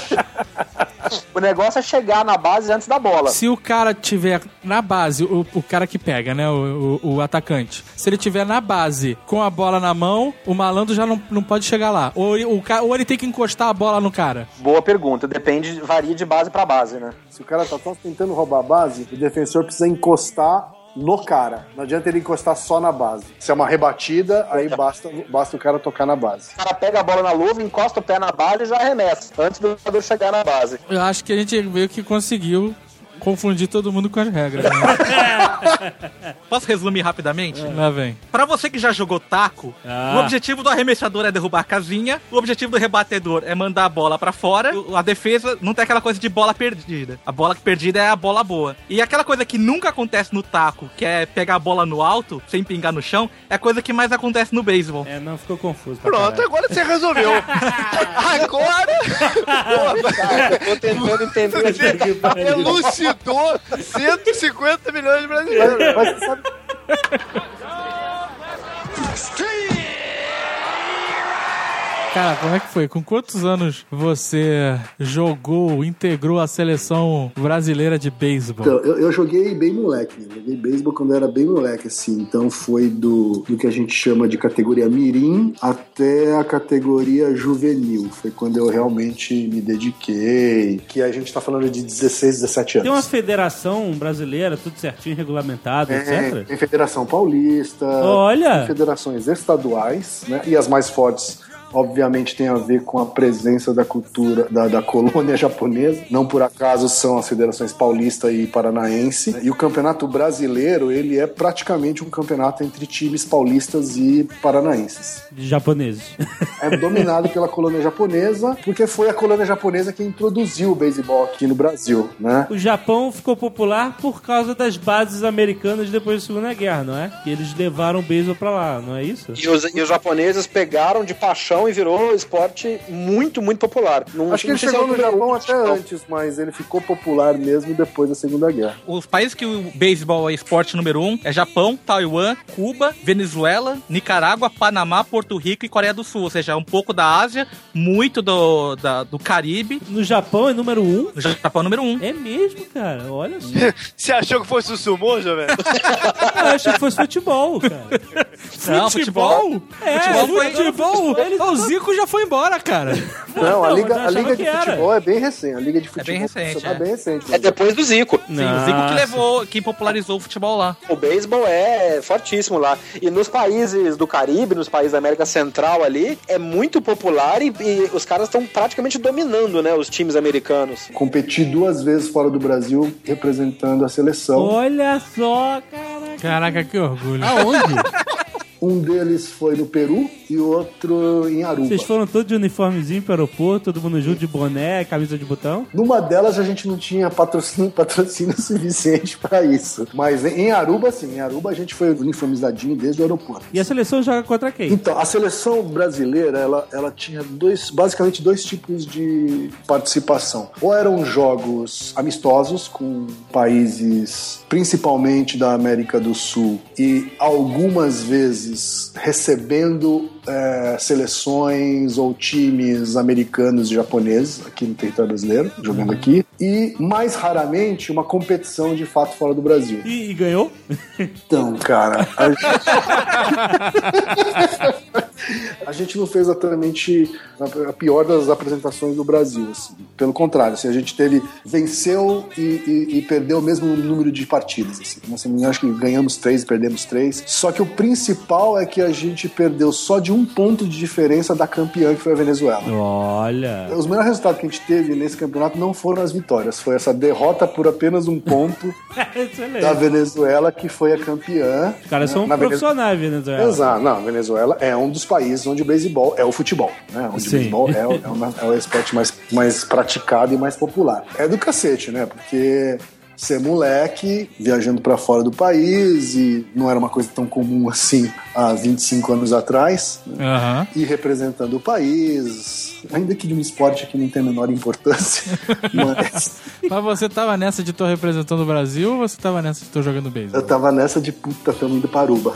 O negócio é chegar na base antes da bola. Se o cara tiver na base, o, o cara que pega, né, o, o, o atacante, se ele tiver na base com a bola na mão, o malandro já não, não pode chegar lá. Ou, o, ou ele tem que encostar a bola no cara. Boa pergunta. Depende, varia de base pra base, né? Se o cara tá só tentando roubar a base, o defensor precisa encostar no cara. Não adianta ele encostar só na base. Se é uma rebatida, aí basta, basta o cara tocar na base. O cara pega a bola na luva, encosta o pé na base e já arremessa, antes do jogador chegar na base. Eu acho que a gente meio que conseguiu confundir todo mundo com as regras, né? Posso resumir rapidamente? Lá vem. Pra você que já jogou taco, Ah. o objetivo do arremessador é derrubar a casinha, o objetivo do rebatedor é mandar a bola pra fora, a defesa não tem aquela coisa de bola perdida. A bola perdida é a bola boa. E aquela coisa que nunca acontece no taco, que é pegar a bola no alto, sem pingar no chão, é a coisa que mais acontece no beisebol. É, não, ficou confuso. pra Pronto, caralho. agora você resolveu. Agora... Cara, eu tô tentando entender. Que pariu. Elucidou cento e cinquenta milhões de brasileiros. Mas você sabe, Cara, como é que foi? Com quantos anos você jogou, integrou a seleção brasileira de beisebol? então, eu, eu joguei bem moleque, né? Joguei beisebol quando eu era bem moleque, assim. Então foi do, do que a gente chama de categoria mirim até a categoria juvenil. Foi quando eu realmente me dediquei. Que a gente tá falando de dezesseis, dezessete anos. Tem uma federação brasileira, tudo certinho, regulamentado, É, etcétera? tem Federação Paulista, Olha! tem federações estaduais, né? E as mais fortes, obviamente, tem a ver com a presença da cultura da, da colônia japonesa. Não por acaso são as federações paulista e paranaense. E o campeonato brasileiro, ele é praticamente um campeonato entre times paulistas e paranaenses. De japoneses. É dominado pela colônia japonesa, porque foi a colônia japonesa que introduziu o beisebol aqui no Brasil, né? O Japão ficou popular por causa das bases americanas depois da Segunda Guerra, não é? Que eles levaram o beisebol pra lá, não é isso? E os, e os japoneses pegaram de paixão e virou esporte muito, muito popular. Não, Acho que ele não sei se chegou é o no número Japão um, até não. antes, mas ele ficou popular mesmo depois da Segunda Guerra. Os países que o beisebol é esporte número um é Japão, Taiwan, Cuba, Venezuela, Nicarágua, Panamá, Porto Rico e Coreia do Sul. Ou seja, um pouco da Ásia, muito do, da, do Caribe. No Japão é número um? No Japão é número um. É mesmo, cara. Olha só. Você achou que fosse o sumô, jovem? Eu achei que fosse futebol, cara. Não, futebol? É, Futebol foi- futebol. Eles... O Zico já foi embora, cara. Não, a Não, liga, mas eu a achava liga que de era. futebol é bem recente. A liga de futebol bem recente, profissional é. bem recente. É depois do Zico. Sim, o Zico Nossa. que levou, que popularizou o futebol lá. O beisebol é fortíssimo lá. E nos países do Caribe, nos países da América Central ali, é muito popular e, e os caras estão praticamente dominando, né, os times americanos. Competi duas vezes fora do Brasil representando a seleção. Olha só, caraca. Caraca, que orgulho. Aonde? Um deles foi no Peru e o outro em Aruba. Vocês foram todos de uniformezinho pro aeroporto, todo mundo junto de boné, camisa de botão? Numa delas a gente não tinha patrocínio, patrocínio suficiente pra isso. Mas em Aruba, sim. Em Aruba a gente foi uniformizadinho desde o aeroporto. E a seleção joga contra quem? Então, a seleção brasileira, ela, ela tinha dois, basicamente dois tipos de participação. Ou eram jogos amistosos com países, principalmente da América do Sul, e algumas vezes recebendo é, seleções ou times americanos e japoneses aqui no território brasileiro, jogando aqui, e mais raramente uma competição de fato fora do Brasil. E, e ganhou? Então, cara, a A gente não fez exatamente a pior das apresentações do Brasil, assim. Pelo contrário, assim, a gente teve, venceu e, e, e perdeu o mesmo número de partidas, assim. Assim, acho que ganhamos três e perdemos três. Só que o principal é que a gente perdeu só de um ponto de diferença da campeã, que foi a Venezuela. Olha! Os melhores resultados que a gente teve nesse campeonato não foram as vitórias, foi essa derrota por apenas um ponto da Venezuela, que foi a campeã. Os caras são na profissionais, Venezuela. Venezuela. Exato, não, a Venezuela é um dos países onde o beisebol é o futebol, né? Onde Sim. o beisebol é, o- é, uma- é o esporte mais, mais praticado e mais popular. É do cacete, né? Porque ser moleque, viajando pra fora do país, e não era uma coisa tão comum assim há vinte e cinco anos atrás, né? Aham. E representando o país, ainda que de um esporte que não tem a menor importância, mas Mas você tava nessa de tô representando o Brasil ou você tava nessa de tô jogando beisebol? eu tava nessa de puta, tamo indo para Aruba.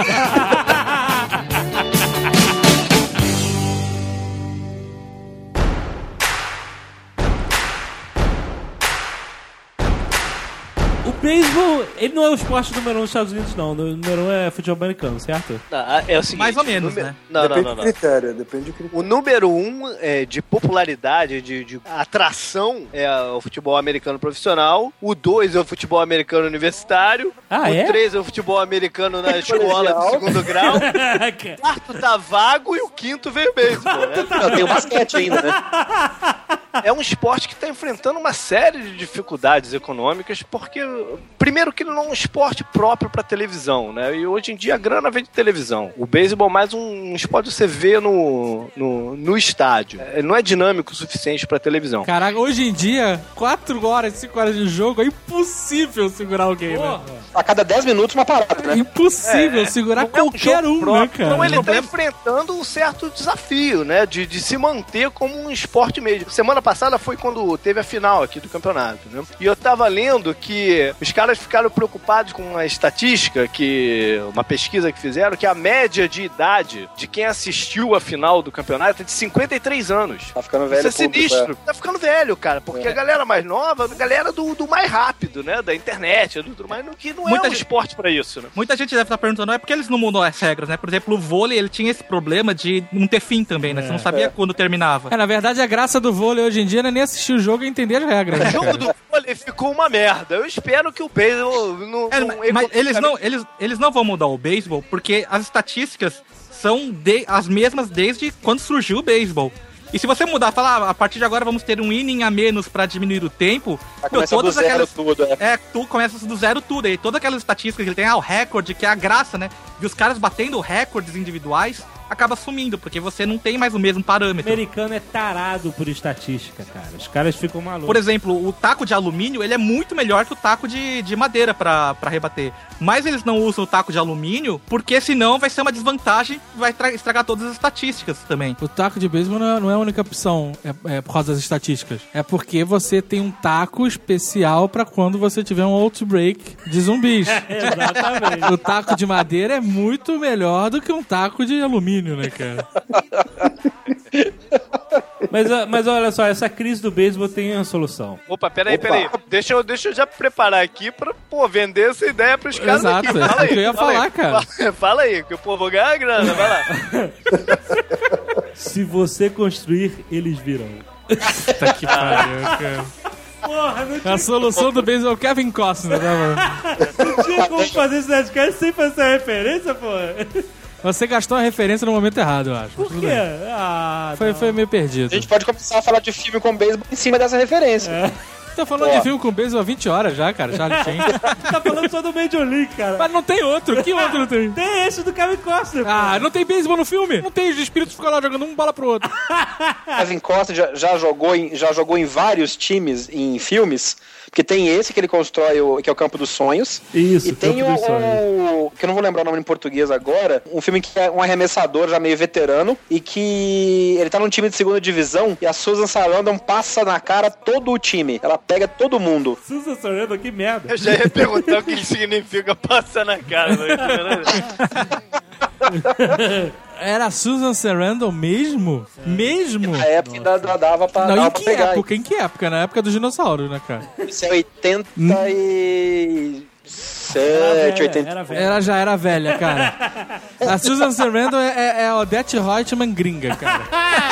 O beisebol, ele não é o esporte número um nos Estados Unidos, não. O número um é futebol americano, certo? Não, é o seguinte, Mais ou menos, número- né? Não, não, depende não, do não. critério, depende do critério. O número um é, de popularidade, de, de atração, é o futebol americano profissional. O dois é o futebol americano universitário. Ah, o é? três é o futebol americano na escola de segundo grau. O quarto tá vago e o quinto veio o beisebol, né? Não, tem o basquete ainda, né? É um esporte que está enfrentando uma série de dificuldades econômicas, porque, primeiro, que ele não é um esporte próprio para televisão, né? E hoje em dia a grana vem de televisão. O beisebol é mais um esporte que você vê no, no, no estádio. Ele não é dinâmico o suficiente para televisão. Caraca, hoje em dia, quatro horas, cinco horas de jogo, é impossível segurar alguém, né? A cada dez minutos uma parada, É né? impossível É, segurar não é um qualquer jogo um, né, próprio, cara? Então ele O está problema- enfrentando um certo desafio, né? De, de se manter como um esporte mesmo. Semana passada foi quando teve a final aqui do campeonato, né? E eu tava lendo que os caras ficaram preocupados com uma estatística, que uma pesquisa que fizeram, que a média de idade de quem assistiu a final do campeonato é de cinquenta e três anos. Tá ficando velho. Isso é público, sinistro. Tá ficando velho, cara. Porque É. a galera mais nova, a galera do, do mais rápido, né? Da internet, do tudo mais, que não Muita é um gente- esporte pra isso, né? Muita gente deve estar perguntando, é porque eles não mudam as regras, né? Por exemplo, o vôlei, ele tinha esse problema de não ter fim também, né? Você não sabia quando terminava. É, na verdade, a graça do vôlei hoje em dia não é nem assistir o jogo e entender as regras, O né, jogo cara? do vôlei ficou uma merda. Eu espero que o beisebol não. É, não mas eles não, eles, eles não vão mudar o beisebol porque as estatísticas são de- as mesmas desde quando surgiu o beisebol. E se você mudar, falar, ah, a partir de agora vamos ter um inning a menos pra diminuir o tempo, Vai meu, começar do todas zero aquelas. tudo, é. É, tu começa do zero tudo. E todas aquelas estatísticas que ele tem, ah, o recorde, que é a graça, né? De os caras batendo recordes individuais, acaba sumindo, porque você não tem mais o mesmo O parâmetro. americano é tarado por estatística, cara. Os caras ficam malucos. Por exemplo, o taco de alumínio, ele é muito melhor que o taco de, de madeira pra, pra rebater. Mas eles não usam o taco de alumínio, porque senão vai ser uma desvantagem, vai tra- estragar todas as estatísticas também. O taco de beisebol não é, não é a única opção, é, é por causa das estatísticas. É porque você tem um taco especial pra quando você tiver um outbreak de zumbis. Exatamente. O taco de madeira é muito melhor do que um taco de alumínio, né, cara? Mas, ah, mas olha só, essa crise do beisebol tem uma solução. Opa, peraí, Opa. peraí. Deixa eu, deixa eu já preparar aqui pra, pô, vender essa ideia pros caras Exato, aqui. é Fala o que eu aí, ia fala falar, aí. cara. Fala, fala aí, que o povo vou ganhar a grana, vai lá. Se você construir, eles virão. Tá que pariu, cara. Porra, não tinha, A solução do beisebol é o Kevin Costner, né, mano? não tinha como fazer esse podcast sem fazer essa referência, porra. Você gastou a referência no momento errado, eu acho. Por Tudo quê? bem. Ah, Foi, não. foi meio perdido. A gente pode começar a falar de filme com beisebol em cima dessa referência. Tá falando Ó. de filme com beisebol há vinte horas já, cara. Charlie Sheen. Tá falando só do Major League, cara. Mas não tem outro. Que outro não tem? Tem esse do Kevin Costner, Ah, não tem beisebol no filme? Não tem, os espíritos ficam lá jogando um bola pro outro. Kevin Costner já, já, jogou em, já jogou em vários times, em filmes, porque tem esse que ele constrói, o, que é o Campo dos Sonhos. Isso, E tem Campo o, dos Sonhos. o- que eu não vou lembrar o nome em português agora, um filme que é um arremessador já meio veterano e que ele tá num time de segunda divisão e a Susan Sarandon passa na cara todo o time. Ela pega todo mundo. Susan Sarandon, que merda. Eu já ia perguntar o que significa passar na cara. Né? Era a Susan Sarandon mesmo? Mesmo? Na época ainda ainda dava pra, Não, dava em pra que pegar. época? Em que época? Na época dos dinossauros, né, cara? Isso é oitenta e sete, oitenta. Era velha. Ela já era velha, cara. A Susan Sarandon é, é, é a Odette Reutemann gringa, cara.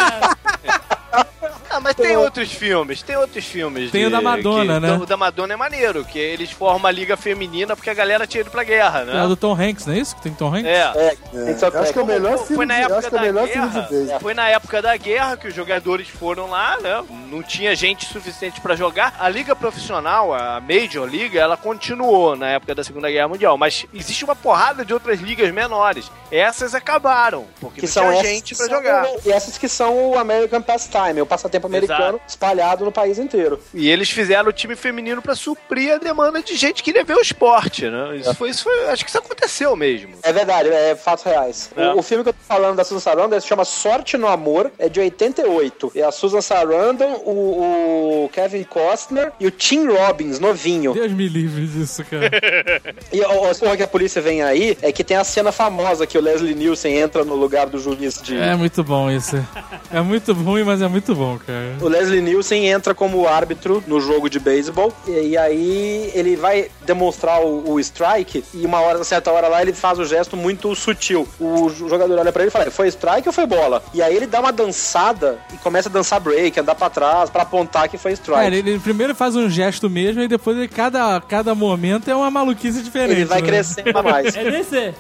Ah, mas tem outros filmes, tem outros filmes. Tem de, o da Madonna, que, né? O da Madonna é maneiro, que eles formam a liga feminina porque a galera tinha ido pra guerra, né? É o do Tom Hanks, não é isso? Que tem Tom Hanks? É. É, É, eu acho que é o melhor filme Foi na de, eu época acho que é o da melhor filme guerra. de vez. Foi na época da guerra que os jogadores foram lá, né? Não tinha gente suficiente pra jogar. A liga profissional, a Major League, ela continuou na época da Segunda Guerra Mundial, mas existe uma porrada de outras ligas menores. Essas acabaram, porque Que não são tinha essas gente que pra são- jogar. E essas que são o American Pastime, o passatempo americano espalhado no país inteiro. E eles fizeram o time feminino pra suprir a demanda de gente que queria ver o esporte, né? Isso foi, isso foi, acho que isso aconteceu mesmo. É verdade, é fatos reais. É. O, o filme que eu tô falando da Susan Sarandon se chama Sorte no Amor, é de oitenta e oito. É a Susan Sarandon, o, o Kevin Costner e o Tim Robbins, novinho. Deus me livre disso, cara. E a porra que a polícia vem aí é que tem a cena famosa que o Leslie Nielsen entra no lugar do juiz de... É muito bom isso. É muito ruim, mas é muito bom, cara. O Leslie Nielsen entra como árbitro no jogo de beisebol e, e aí ele vai demonstrar o, o strike e uma hora, certa hora lá, ele faz o gesto muito sutil. O jogador olha pra ele e fala, foi strike ou foi bola? E aí ele dá uma dançada e começa a dançar break, andar pra trás, pra apontar que foi strike. É, ele, ele primeiro faz um gesto mesmo e depois ele, cada, cada momento é uma maluquice diferente. Ele vai né? crescendo a mais. É desse?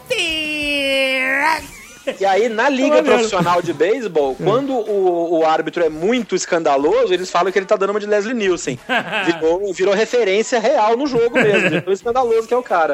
E aí, na liga Olha. profissional de beisebol, quando o, o árbitro é muito escandaloso, eles falam que ele tá dando uma de Leslie Nielsen. Virou, virou referência real no jogo mesmo, de tão escandaloso que é o cara.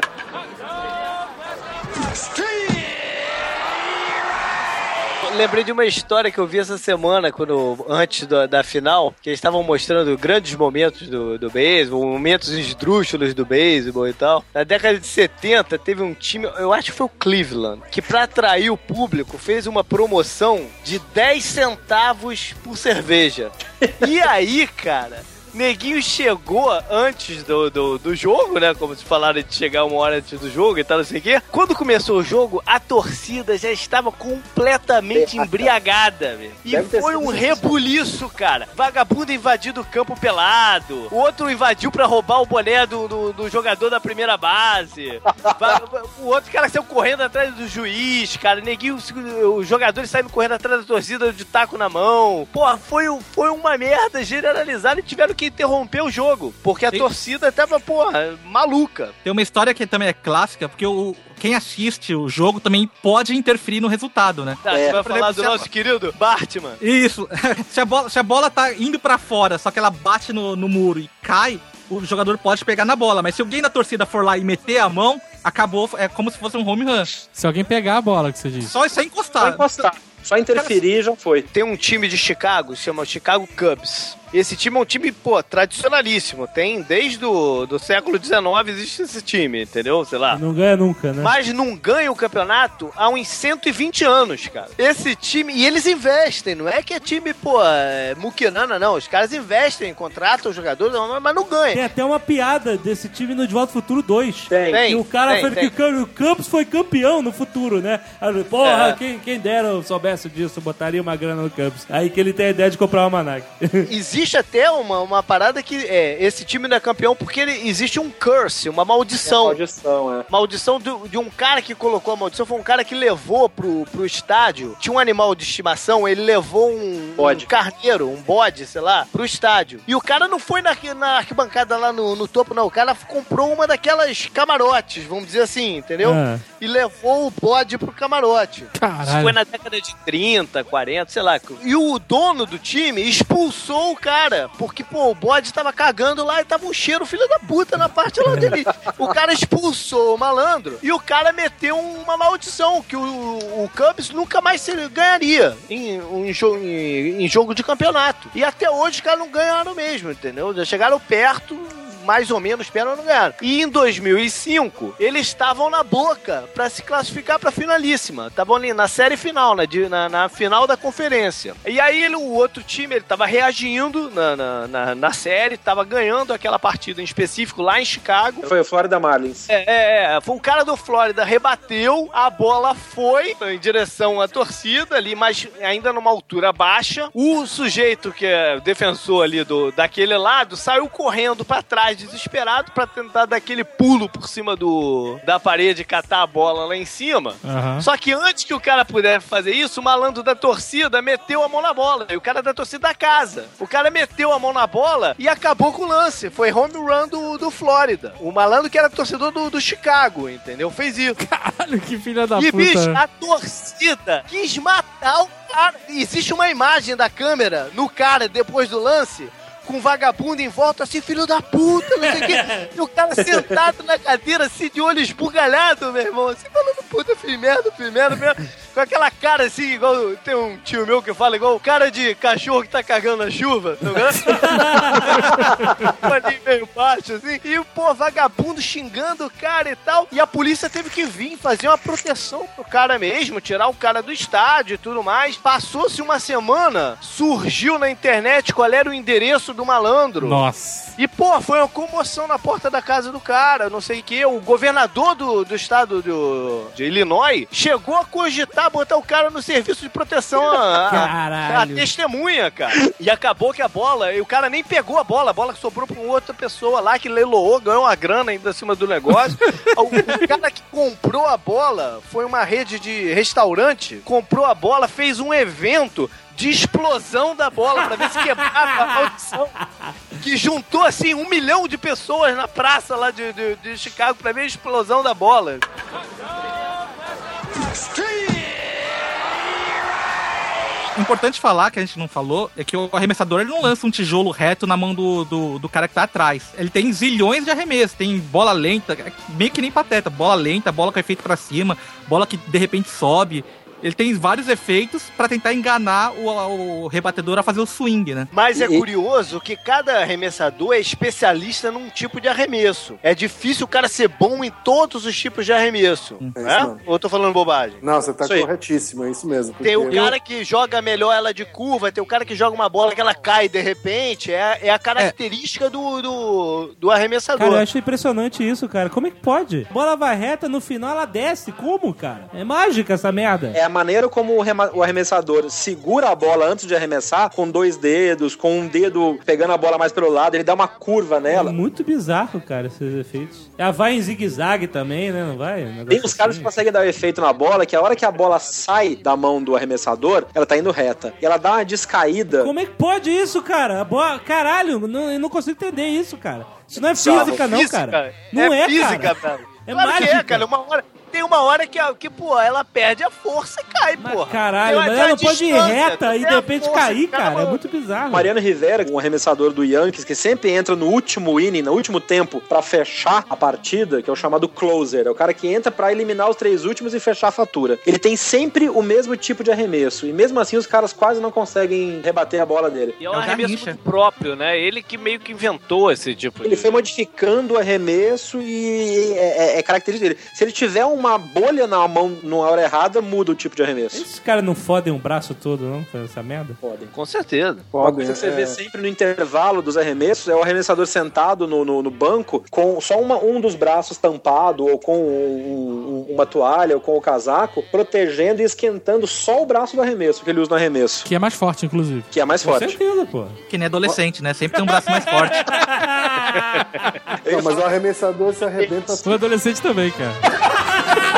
Lembrei de uma história que eu vi essa semana, quando, antes da, da final, que eles estavam mostrando grandes momentos do, do beisebol, momentos esdrúxulos do beisebol e tal. Na década de setenta, teve um time, eu acho que foi o Cleveland, que pra atrair o público, fez uma promoção de dez centavos por cerveja. E aí, cara... Neguinho chegou antes do, do, do jogo, né? Como se falaram de chegar uma hora antes do jogo e tal, não sei o quê. Quando começou o jogo, a torcida já estava completamente embriagada, velho. E Deve ter foi sido um isso. rebuliço, cara. Vagabundo invadindo o campo pelado. O outro invadiu pra roubar o boné do, do, do jogador da primeira base. Va- O outro cara saiu correndo atrás do juiz, cara. Neguinho, os jogadores saíram correndo atrás da torcida de taco na mão. Porra, foi, um- foi uma merda generalizada e tiveram que interromper o jogo, porque a Sim. torcida tava, porra, maluca. Tem uma história que também é clássica, porque o, quem assiste o jogo também pode interferir no resultado, né? Tá, É. você vai Por falar exemplo, do se a- nosso querido Bartman. Isso. se, a bola, se a bola tá indo pra fora, só que ela bate no, no muro e cai, o jogador pode pegar na bola. Mas se alguém da torcida for lá e meter a mão, acabou, é como se fosse um home run. Se alguém pegar a bola, que você diz. Só isso é Só encostar. encostar. Só interferir já foi. Tem um time de Chicago, se chama Chicago Cubs. Esse time é um time, pô, tradicionalíssimo. Tem desde o do século dezenove existe esse time, entendeu? Sei lá. Não ganha nunca, né? Mas não ganha o campeonato há uns cento e vinte anos, cara. Esse time... E eles investem, não é que é time, pô, é, muquinana, não. Os caras investem, contratam os jogadores, mas não ganham. Tem até uma piada desse time no De Volta ao Futuro dois. Tem. Tem. E o cara tem, foi tem. que o Campos foi campeão no futuro, né? Aí, ele, porra, É. quem, quem dera eu soubesse disso, eu botaria uma grana no Campos. Aí que ele tem a ideia de comprar o Almanac. Existe até uma, uma parada que é, esse time não é campeão porque ele, existe um curse, uma maldição. Maldição, é. Maldição do- de um cara que colocou a maldição, foi um cara que levou pro, pro estádio, tinha um animal de estimação, ele levou um, Bode. um carneiro, um bode, sei lá, pro estádio. E o cara não foi na, arqui- na arquibancada lá no, no topo, não. O cara comprou uma daquelas camarotes, vamos dizer assim, entendeu? Ah. E levou o bode pro camarote. Isso Caralho. foi na década de trinta, quarenta, sei lá. E o dono do time expulsou o cara, porque, pô, o bode tava cagando lá e tava um cheiro filho da puta na parte lá dele. O cara expulsou o malandro e o cara meteu uma maldição que o, o Cubs nunca mais se ganharia em, em, jo- em- em jogo de campeonato. E até hoje os caras não ganharam mesmo, entendeu? Já chegaram perto... mais ou menos perto, mas não ganharam. E em dois mil e cinco, eles estavam na boca pra se classificar pra finalíssima. Estavam ali na série final, na, de- na, na final da conferência. E aí ele, o outro time, ele tava reagindo na, na, na, na série, tava ganhando aquela partida em específico lá em Chicago. Foi o Florida Marlins. É, é, é, foi um cara do Flórida, rebateu, a bola foi em direção à torcida ali, mas ainda numa altura baixa. O sujeito que é defensor ali do, daquele lado saiu correndo pra trás desesperado pra tentar dar aquele pulo por cima do, da parede e catar a bola lá em cima. Uhum. Só que antes que o cara pudesse fazer isso, o malandro da torcida meteu a mão na bola. E o cara da torcida da casa. O cara meteu a mão na bola e acabou com o lance. Foi home run do, do Flórida. O malandro que era torcedor do, do Chicago, entendeu? Fez isso. Caralho, que filha da e, puta. E, bicho, a torcida quis matar o cara. Existe uma imagem da câmera no cara depois do lance, com um vagabundo em volta, assim, filho da puta, não sei o quê. E o cara sentado na cadeira, assim, de olho esbugalhado, meu irmão, assim, falando, puta, fiz merda, fiz merda, merda. Com aquela cara, assim, igual, tem um tio meu que fala igual, cara de cachorro que tá cagando na chuva, tá vendo? Ali meio baixo, assim, e, pô, vagabundo xingando o cara e tal, e a polícia teve que vir fazer uma proteção pro cara mesmo, tirar o cara do estádio e tudo mais. Passou-se uma semana, surgiu na internet qual era o endereço do malandro. Nossa. E, pô, foi uma comoção na porta da casa do cara, não sei o que. O governador do, do estado do, de Illinois chegou a cogitar botar o cara no serviço de proteção a, a, a testemunha, cara. E acabou que a bola, e o cara nem pegou a bola, a bola que sobrou pra uma outra pessoa lá que leiloou, ganhou uma grana ainda acima do negócio. o, o cara que comprou a bola foi uma rede de restaurante, comprou a bola, fez um evento de explosão da bola pra ver se quebrava a maldição, que juntou assim um milhão de pessoas na praça lá de, de, de Chicago pra ver a explosão da bola. Importante falar, que a gente não falou, é que o arremessador ele não lança um tijolo reto na mão do, do, do cara que tá atrás. Ele tem zilhões de arremessos, tem bola lenta, meio que nem Pateta, bola lenta, bola com efeito pra cima, bola que de repente sobe. Ele tem vários efeitos pra tentar enganar o, o rebatedor a fazer o swing, né? Mas é curioso que cada arremessador é especialista num tipo de arremesso. É difícil o cara ser bom em todos os tipos de arremesso. É né? isso, Ou eu tô falando bobagem? Não, você tá Isso aí. corretíssimo, é isso mesmo. Tem o porque- cara que joga melhor ela de curva, tem o cara que joga uma bola que ela cai de repente. É, é a característica do, do, do arremessador. Cara, eu acho impressionante isso, cara. Como é que pode? Bola vai reta, no final ela desce. Como, cara? É mágica essa merda. É a maneira como o, rema- o arremessador segura a bola antes de arremessar, com dois dedos, com um dedo pegando a bola mais pelo lado, ele dá uma curva nela. É muito bizarro, cara, esses efeitos. Ela vai em zigue-zague também, né? Não vai? Um Tem os caras que conseguem dar o efeito na bola, que a hora que a bola sai da mão do arremessador, ela tá indo reta. E ela dá uma descaída. Como é que pode isso, cara? A bola... Caralho, não, eu não consigo entender isso, cara. Isso não é Sabe, física, não, física, cara. Não é, é física, cara. velho. É claro que mágica. é, cara. Uma hora, tem uma hora que, que, pô, ela perde a força e cai, pô. Caralho, mas ela não pode ir reta e de repente cair, cara. É muito bizarro. Mariano Rivera, um arremessador do Yankees, que sempre entra no último inning, no último tempo, pra fechar a partida, que é o chamado closer. É o cara que entra pra eliminar os três últimos e fechar a fatura. Ele tem sempre o mesmo tipo de arremesso. E mesmo assim, os caras quase não conseguem rebater a bola dele. E é um É o arremesso Garrincha. muito próprio, né? Ele que meio que inventou esse tipo Ele de... foi modificando o arremesso e é, é- é característica dele. Se ele tiver uma bolha na mão na hora errada, muda o tipo de arremesso. Esses caras não fodem o braço todo, não? Com essa merda? Podem. Com certeza. Uma Podem, coisa que você é. vê sempre no intervalo dos arremessos é o arremessador sentado no, no, no banco com só uma, um dos braços tampado ou com um- um- uma toalha ou com o casaco, protegendo e esquentando só o braço do arremesso que ele usa no arremesso, Que é mais forte, inclusive. que é mais Com forte. certeza, pô. Que nem adolescente, né? Sempre tem um braço mais forte. Não, mas o arremessador se arrebenta O adolescente também, cara.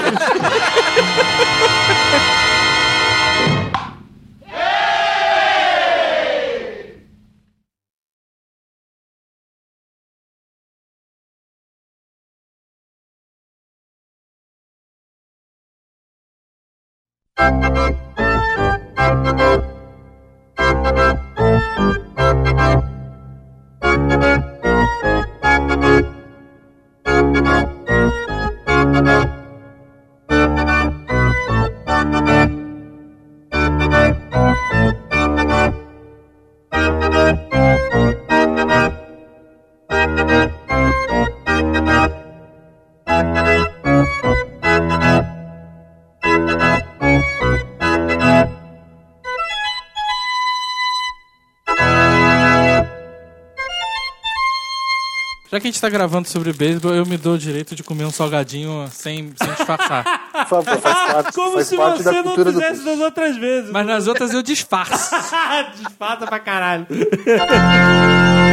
Já que a gente tá gravando sobre beisebol, eu me dou o direito de comer um salgadinho sem, sem disfarçar. Por favor, faz parte, Como faz se parte você da não cultura do fizesse das outras vezes. Mas nas outras eu disfarço. Disfarça pra caralho.